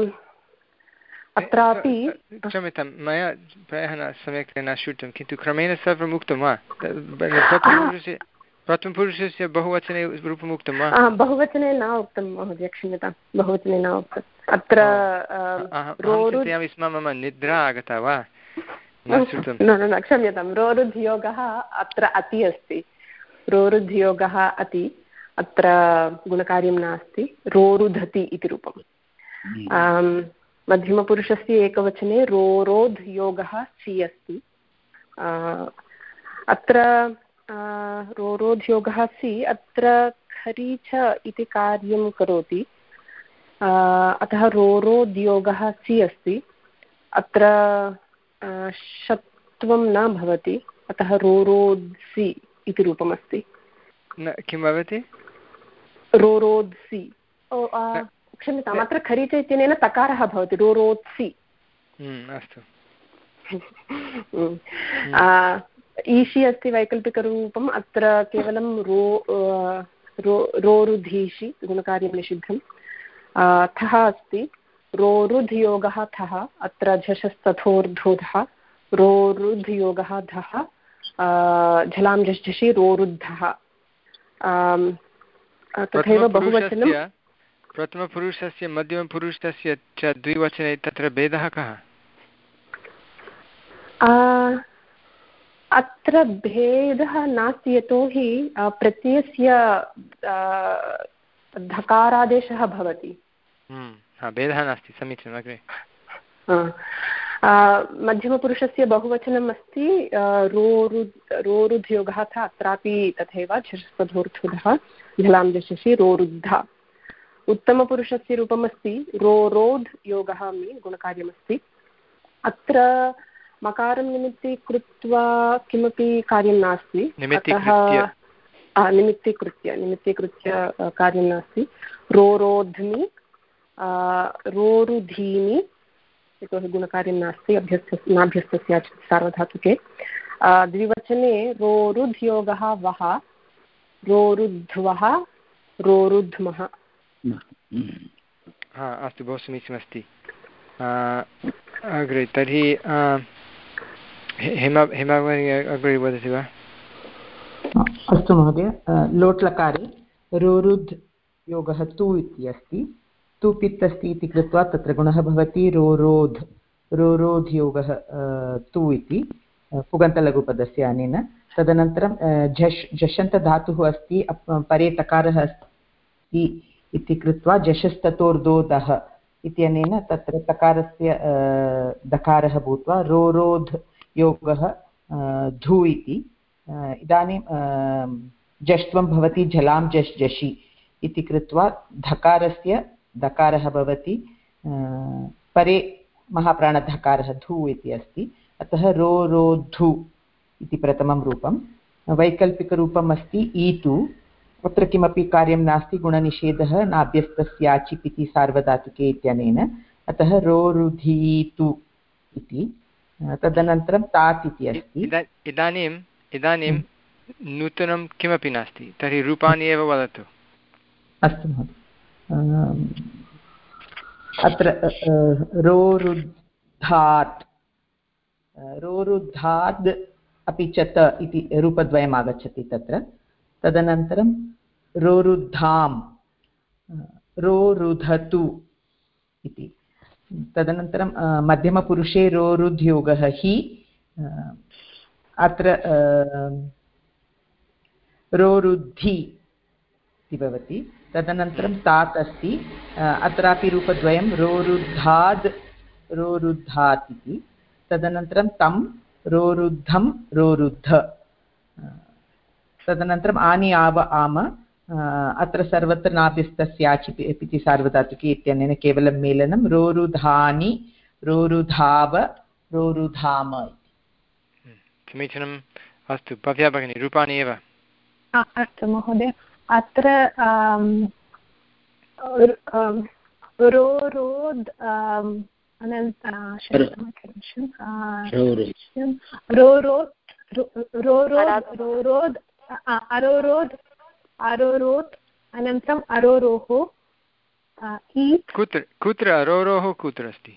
Speaker 8: अत्रापि
Speaker 1: क्षम्यतां मया प्रायः न सम्यक् न श्रुतं किन्तु क्रमेण सर्वम् उक्तं वा प्रथमपुरुषस्य प्रथमपुरुषस्य बहुवचने रूपम् उक्तं वा
Speaker 8: बहुवचने न उक्तं महोदय क्षम्यतां बहुवचने न उक्तम् अत्र
Speaker 1: चिन्तयामि स्म मम निद्रा आगता वा न श्रुतं
Speaker 8: न न क्षम्यतां रोरुद्योगः अत्र अति अस्ति रोरुद्योगः अति अत्र गुणकार्यं नास्ति रोरुधति इति रूपम् मध्यमपुरुषस्य एकवचने रोरोध् योगः सि अस्ति अत्र रोरोध् योगः सि अत्र खरी च इति कार्यं करोति अतः रोरोध् योगः सि अस्ति अत्र षत्वं न भवति अतः रोरोध्सि इति रूपमस्ति
Speaker 1: किं भवति
Speaker 8: रोरोध्सि क्षम्यताम् अत्र खरीच इत्यनेन तकारः भवति रोरोत्सि
Speaker 1: अस्तु
Speaker 8: ईशि अस्ति वैकल्पिकरूपम् अत्र केवलं रो रो रोरुधीषि गुणकार्यं निषिद्धं थः अस्ति रोरुध्योगः थः अत्र झषस्तथोर्धोधः रोरुध्योगः धः झलां झष् झषि रोरुद्धः तथैव बहुवचनं
Speaker 1: प्रथमपुरुषस्य मध्यमपुरुषस्य च द्विवचने तत्र भेदः कः
Speaker 8: अत्र भेदः नास्ति यतोहि प्रत्ययस्य धकारादेशः भवति
Speaker 1: भेदः नास्ति समीचीनम् अग्रे
Speaker 8: मध्यमपुरुषस्य बहुवचनम् अस्ति रोरु रोरुध्योगः अत्रापि तथैव झषस्तथोर्धोधः झलां झषि रोरुद्धः उत्तमपुरुषस्य रूपमस्ति रोरोध् योगः मि गुणकार्यमस्ति अत्र मकारं निमित्तीकृत्वा किमपि कार्यं नास्ति अतः निमित्तीकृत्य निमित्तीकृत्य कार्यं नास्ति रोरोध्मि रोरुधीमि यतोहि गुणकार्यं नास्ति अभ्यस्त नाभ्यस्तस्य सार्वधातुके द्विवचने रोरुध्योगः वः रोरुध्वः रोरुध्मः
Speaker 1: हा अस्तु बहु समीचीनमस्ति अग्रे तर्हि हेमा हेमा अग्रे वदति वा
Speaker 4: अस्तु महोदय लोट्लकारे रोरुद् योगः तु इति अस्ति तु पित् अस्ति इति कृत्वा तत्र गुणः भवति रोरोध् रोरोध् योगः तु इति पुगन्तलघुपदस्य अनेन तदनन्तरं झष् झषन्तधातुः अस्ति परे तकारः अस्ति इति कृत्वा झषस्ततोर्धोधः इत्यनेन तत्र तकारस्य दकारः भूत्वा रोरोध् योगः धु इति इदानीं जष्ट्वं भवति झलां झष् झषि इति कृत्वा धकारस्य दकारः भवति परे महाप्राणधकारः धु इति अस्ति अतः रोरोधु इति प्रथमं रूपं वैकल्पिकरूपम् अस्ति ईटु अत्र किमपि कार्यं नास्ति गुणनिषेधः नाभ्यस्तस्याचिप् इति सार्वधातुके इत्यनेन अतः रोरुधीतु इति तदनन्तरं तात् इति अस्ति
Speaker 1: इदानीम् इदानीं नूतनं किमपि नास्ति तर्हि रूपाणि एव वदतु
Speaker 4: अस्तु महोदय अत्र रोरुद्धात् रोरुद्धाद् अपि च त इति रूपद्वयम् आगच्छति तत्र तदनन्तरं रोरुद्धां रोरुधतु इति तदनन्तरं मध्यमपुरुषे रोरुद्योगः हि अत्र रोरुद्धि इति भवति तदनन्तरं तात् अस्ति अत्रापि रूपद्वयं रोरुद्धाद् रोरुद्धात् इति तदनन्तरं तं रोरुद्धं रोरुद्ध तदनन्तरम् आनि आव आम अत्र सर्वत्र नाभ्यस्तस्याचिप् इति सार्वधातुके इत्यनेन केवलं मेलनं रोरुधानि रोरुधाव रोरुधाम इति
Speaker 1: समीचीनम् अस्तु भव्या भगिनी रूपाणि एव
Speaker 2: अस्तु महोदय अत्र रोरोद् रोरोद् अरोरोद् अरोरोत् अनन्तरम् अरोरोः
Speaker 1: कुत्र कुत्र अरोरोः कुत्र अस्ति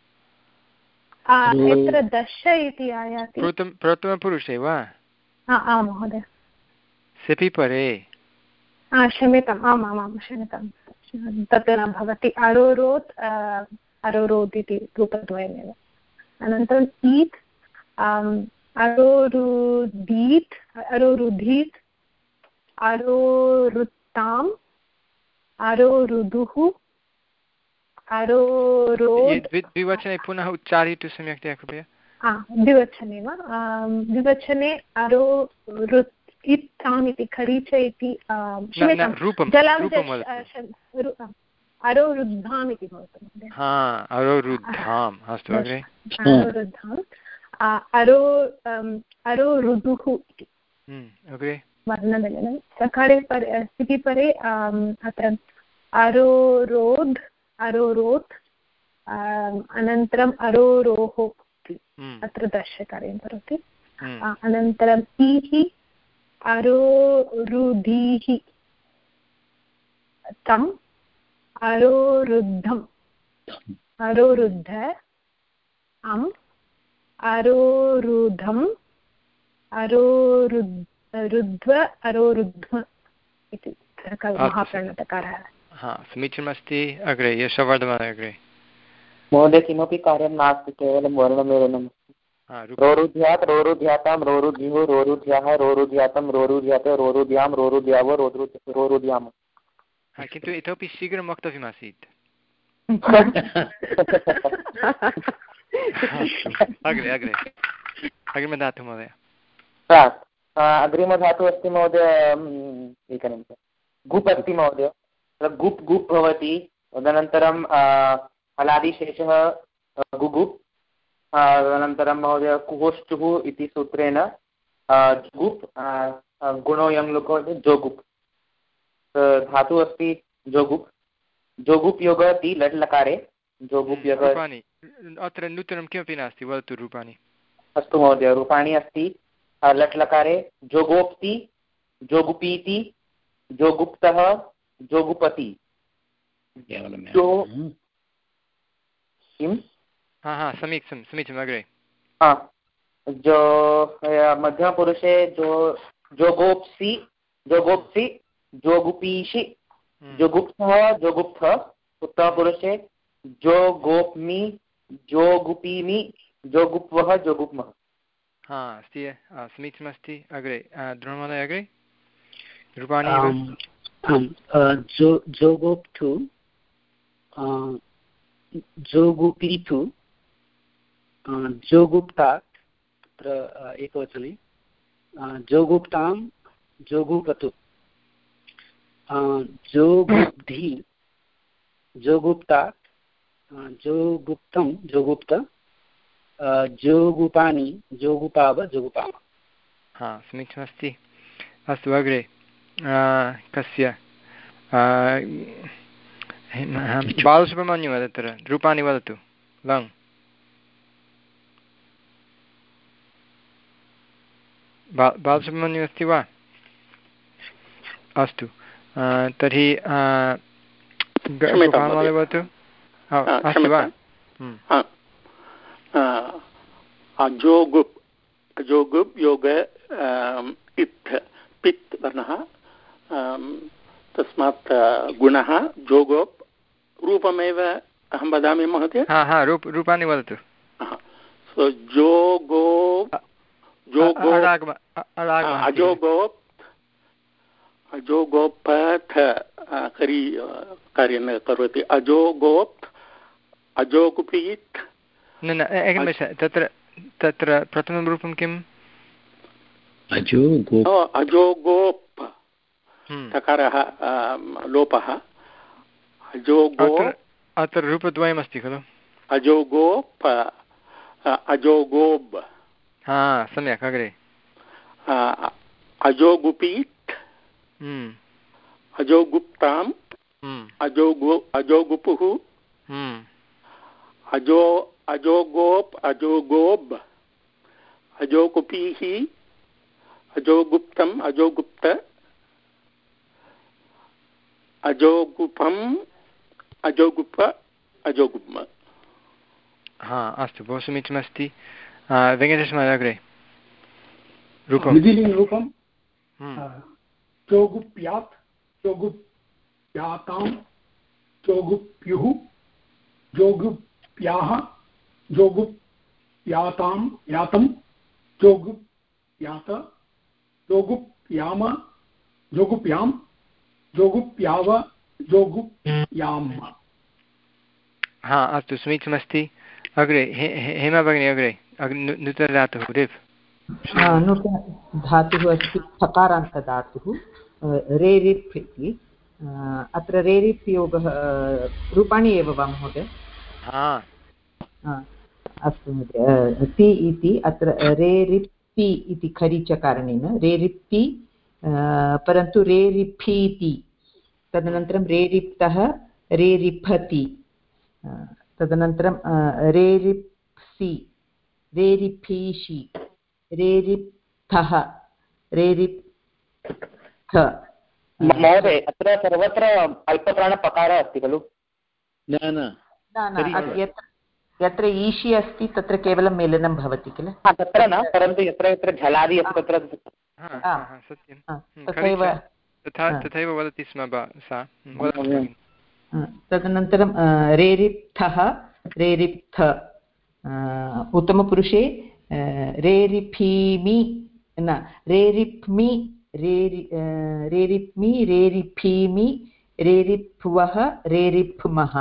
Speaker 2: यत्र दश इति आयाति
Speaker 1: प्रथमपुरुषे वा
Speaker 2: आम् महोदय
Speaker 1: सिपि परे
Speaker 2: क्षम्यताम् आम् आम् आम् क्षम्यतां तत् न भवति अरोरोत् अरोरोत् इति रूपद्वयमेव अनन्तरम् ईत् अरोरुदीत् अरोरुधीत् अरोरुत्ताम् अरोरुदुः अरोरोद्
Speaker 1: द्विवचने पुनः उच्चारयतु सम्यक्तया कृपया
Speaker 2: द्विवचने वा द्विवचने अरोरुत् इत्ताम् इति खरीच इति अरोरुद्धाम् इति भवति
Speaker 1: अरोरुद्धाम् अस्तु अग्रे
Speaker 2: अरोरुद्धाम् अरो अरोरुदुः इति
Speaker 1: अग्रे
Speaker 2: वर्णमेलनं सकारे परे स्थिति परे अत्र अरोरोद् अरोरोत् अनन्तरम् अरोरोः अत्र दर्शकार्यं करोति अनन्तरम् ईः अरोरुधीः तम् अरोरुद्धम् अरोरुद्ध अम् अरोरुधम् अरोरुद्ध रुद्ध्व अरोरुध्व इति महाप्रणतकारः
Speaker 1: समीचीनमस्ति अग्रे यशवर्धमान अग्रे
Speaker 10: महोदय किमपि कार्यं नास्ति केवलं वर्णमेलनं रोरुध्यात् रोरुध्यातां रोरुध्युः रोरुध्याः रोरुध्यातं रोरुध्यात रोरुध्यां रोरुध्याव रोरुध्याम
Speaker 1: किन्तु इतोपि शीघ्रं वक्तव्यमासीत् अग्रे अग्रे अग्रिमधातुः महोदय
Speaker 10: अग्रिमधातुः अस्ति महोदय एकनिमिषं गुप् अस्ति महोदय गुप् गुप् भवति तदनन्तरं हलादिशेषः गुगुप् अनन्तरं महोदय कुहोष्टुः इति सूत्रेण गुप् गुणो यं लुको जोगुप् धातुः अस्ति जोगुप् जोगुप् योगः ति लट् लकारे जोगुप् योगः
Speaker 1: अत्र नूतनं किमपि नास्ति वदतु रूपाणि
Speaker 10: अस्तु महोदय रूपाणि अस्ति लट् लकारे जोगोप्ति जोगुपीति जोगुप्तः जोगुपति जो किं
Speaker 1: हा हा समीचीनं समीचीनम् अग्रे
Speaker 10: हा जो मध्यमपुरुषे जो जोगोप्सि जोगोप्सि जोगुपीषि जोगुप्तः जोगुप्तः उत्तमपुरुषे जोगोप्मि जोगुपीमि जोगुप्वः जोगुप्मः
Speaker 1: हा अस्ति समीचीनमस्ति अग्रे द्रोणमहोदय अग्रे रूपाणि
Speaker 7: जोगोप्तु जोगुपीतु जोगुप्तात् तत्र एकवचने जोगुप्तां जोगुपतु जोगुब्धि जोगुप्तात् जोगुप्तं जोगुप्त जोगुपानि जोगुपाव जोगुपाम
Speaker 1: हा समीचीनमस्ति अस्तु अग्रे कस्य बालसुब्रह्मण्यं तत्र रूपाणि वदतु लङ् बा बालसुब्रह्मण्यम् अस्ति वा अस्तु तर्हि गोपालमहोदय वदतु अस्ति वा
Speaker 6: अजोगुप् अजोगुप् योग इत् पित् वर्णः तस्मात् गुणः जोगोप् रूपमेव अहं वदामि महोदय
Speaker 1: हा हा रूप रूपाणि वदतु
Speaker 6: सो जोगो जोगो अजोगोप् अजोगोपथ करी कार्यं न करोति अजोगोप् अजोगुपीत्
Speaker 1: न न एकनिमेष तत्र तत्र प्रथमं रूपं किम्
Speaker 6: अजोगोप् तकारः लोपः अजोगो
Speaker 1: अत्र रूपद्वयमस्ति खलु
Speaker 6: अजोगोप् अजोगोब्
Speaker 1: हा सम्यक् अग्रे
Speaker 6: अजोगुपीत् अजोगुप्ताम् अजोगो अजोगुपुः अजो अजोगोप् अजोगोब् अजोगुपीः अजोगुप्तम् अजोगुप्त अजोगुपम् अजोगुप अजोगुप्म
Speaker 1: हा अस्तु बहु समीचीनमस्ति वेङ्कटेशमहोदय अग्रे रूपं
Speaker 9: विधिलिङ्गरूपं चोगुप्यात् चोगुप्यातां चोगुप्युः जोगुप्याः जोगुप्यातां यातं जोगुप्यात जोगुप्याम जोगुप्यां जोगुप्याव जोगुप्याम्
Speaker 1: हा अस्तु समीचीनमस्ति अग्रे हेमा भगिनी अग्रे नूतनधातुः देव्
Speaker 4: नूतनधातुः अस्ति थकारान्तधातुः रेरिप् इति अत्र रेरिप् योगः रूपाणि एव वा महोदय अस्तु महोदय ति इति अत्र रेरिप्ति इति खरीचकारणेन रेरिप्ति परन्तु रेरिफीति तदनन्तरं रेरिप्तः रेरिफति तदनन्तरं रेरिप्सि रेरिफीषि रेरिप्थः रेरिप्थ
Speaker 10: महोदय अत्र सर्वत्र अल्पप्राणपकारः अस्ति खलु
Speaker 3: न न
Speaker 4: यत्र ईशि अस्ति तत्र केवलं मेलनं भवति किल
Speaker 10: तत्र न परन्तु यत्र यत्र झलादि अस्ति तत्र
Speaker 4: तथैव
Speaker 1: तथैव वदति स्म सा
Speaker 4: तदनन्तरं रेरिप्थः रेरिप्थ उत्तमपुरुषे रेरिफीमि न रेरिप्मि रेरि रेरिप्मि रेरिफीमि रेरिप्वः रेरिप्मः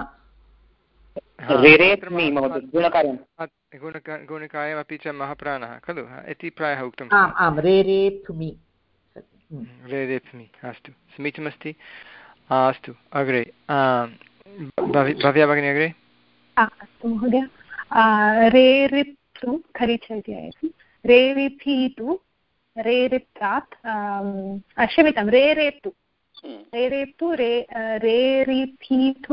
Speaker 1: गुणकार्यमपि च महप्राणः खलु इति प्रायः उक्तम्
Speaker 4: आम् आं रेरेप्मि
Speaker 1: रेरेप्मि अस्तु समीचीनमस्ति अस्तु अग्रे भव्या भगिनी अग्रे
Speaker 2: अस्तु महोदय रेरिप्तु खरीच इति आयति रेरिफीतु रेरिप्तात् क्षम्यतां रेरेप्तु रेरेप्तु रे रेरिफीतु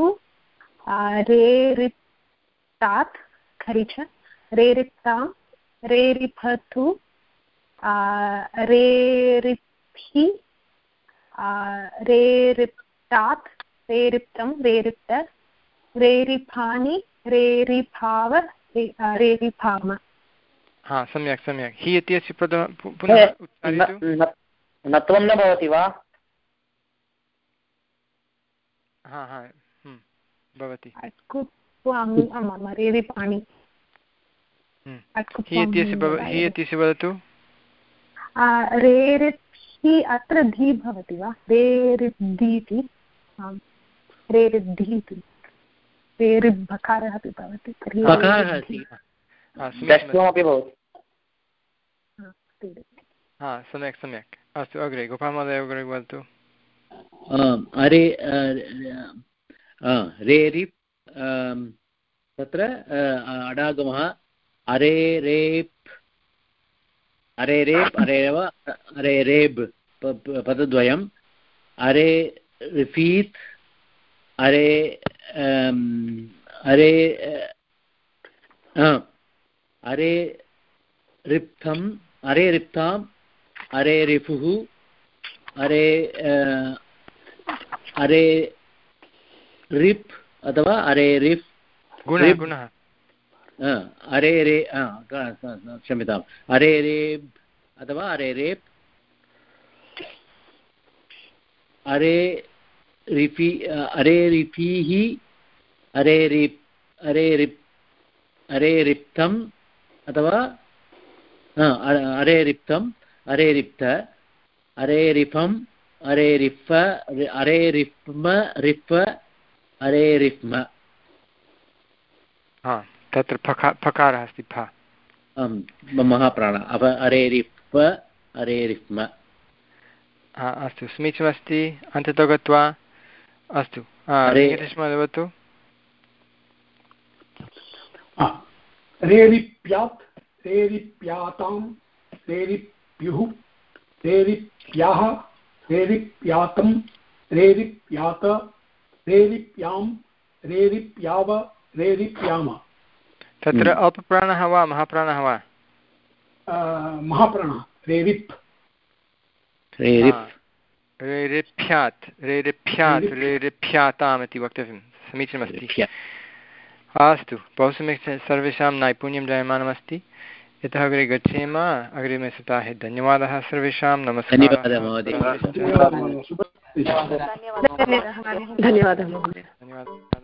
Speaker 2: रेरिप्तात् खरीच रेरिप्तां रेरिफतु रेरिप्हि रेरिप्तात् रेरिप्तं रेरिप्त रेरिफानि रेरिफाव रेरिफाम
Speaker 1: हा सम्यक् सम्यक् हि इत्यस्य प्रथमं पुनः
Speaker 10: नत्वं न भवति वा
Speaker 1: हा हा भवति
Speaker 2: रेरिपाणि
Speaker 1: हि इत्यस्य वदतु
Speaker 2: रेरिप्हि अत्र धी भवति वा रेरिद्धीति रेरिद्धीति रेरिभकारः अपि भवति तर्हि
Speaker 1: हा सम्यक् सम्यक् अस्तु अग्रे गोपालमहोदय अग्रे वदतु
Speaker 3: अरे रेरिप् तत्र अडागमः अरे रेप् अरे रेप् अरेव अरे रेब् पदद्वयं अरे रिफीत् अरे अरे अरे रिप्थम् अरे रिप्ताम् अरे रिपुः अरे अरे रिप् अथवा अरे रिफ्
Speaker 1: गुणः गुणः
Speaker 3: अरे रे क्षम्यताम् अरे रेब् अथवा अरे रेप् अरे रिपि अरे रिपिः अरे रिप् अरे रिप् अरे रिप्तम् अथवा अरे रिप्तम् अरे रिप्त अरे रिपम् अरे रिप् अरे रिप्म रिप् अरे रिप्म
Speaker 1: हा तत्र फका फकारः अस्ति फा
Speaker 3: महाप्राण अप अरे रिप् अरे रिप्म
Speaker 1: हा अस्तु समीचीनमस्ति अन्ततो गत्वा अस्तु वेङ्कटेशमहोदय वदतु
Speaker 9: रेरिप्यात् रेरिप्यातां रेरिप्युः रेरिप्याः रेरिप्यातं रेरिप्यात रेरिप्यां रेरिप्याव रेरिप्याम
Speaker 1: तत्र अपप्राणः वा महाप्राणः वा
Speaker 9: महाप्राणः रेरिप्
Speaker 1: रेरिप्यात् रेरिप्यात् रेरिप्याताम् इति वक्तव्यं समीचीनमस्ति अस्तु बहु सम्यक् सर्वेषां नैपुण्यं जायमानमस्ति यतः अग्रे गच्छेम अग्रिमे सप्ताहे धन्यवादः सर्वेषां नमस्कारः
Speaker 8: धन्यवादः महोदय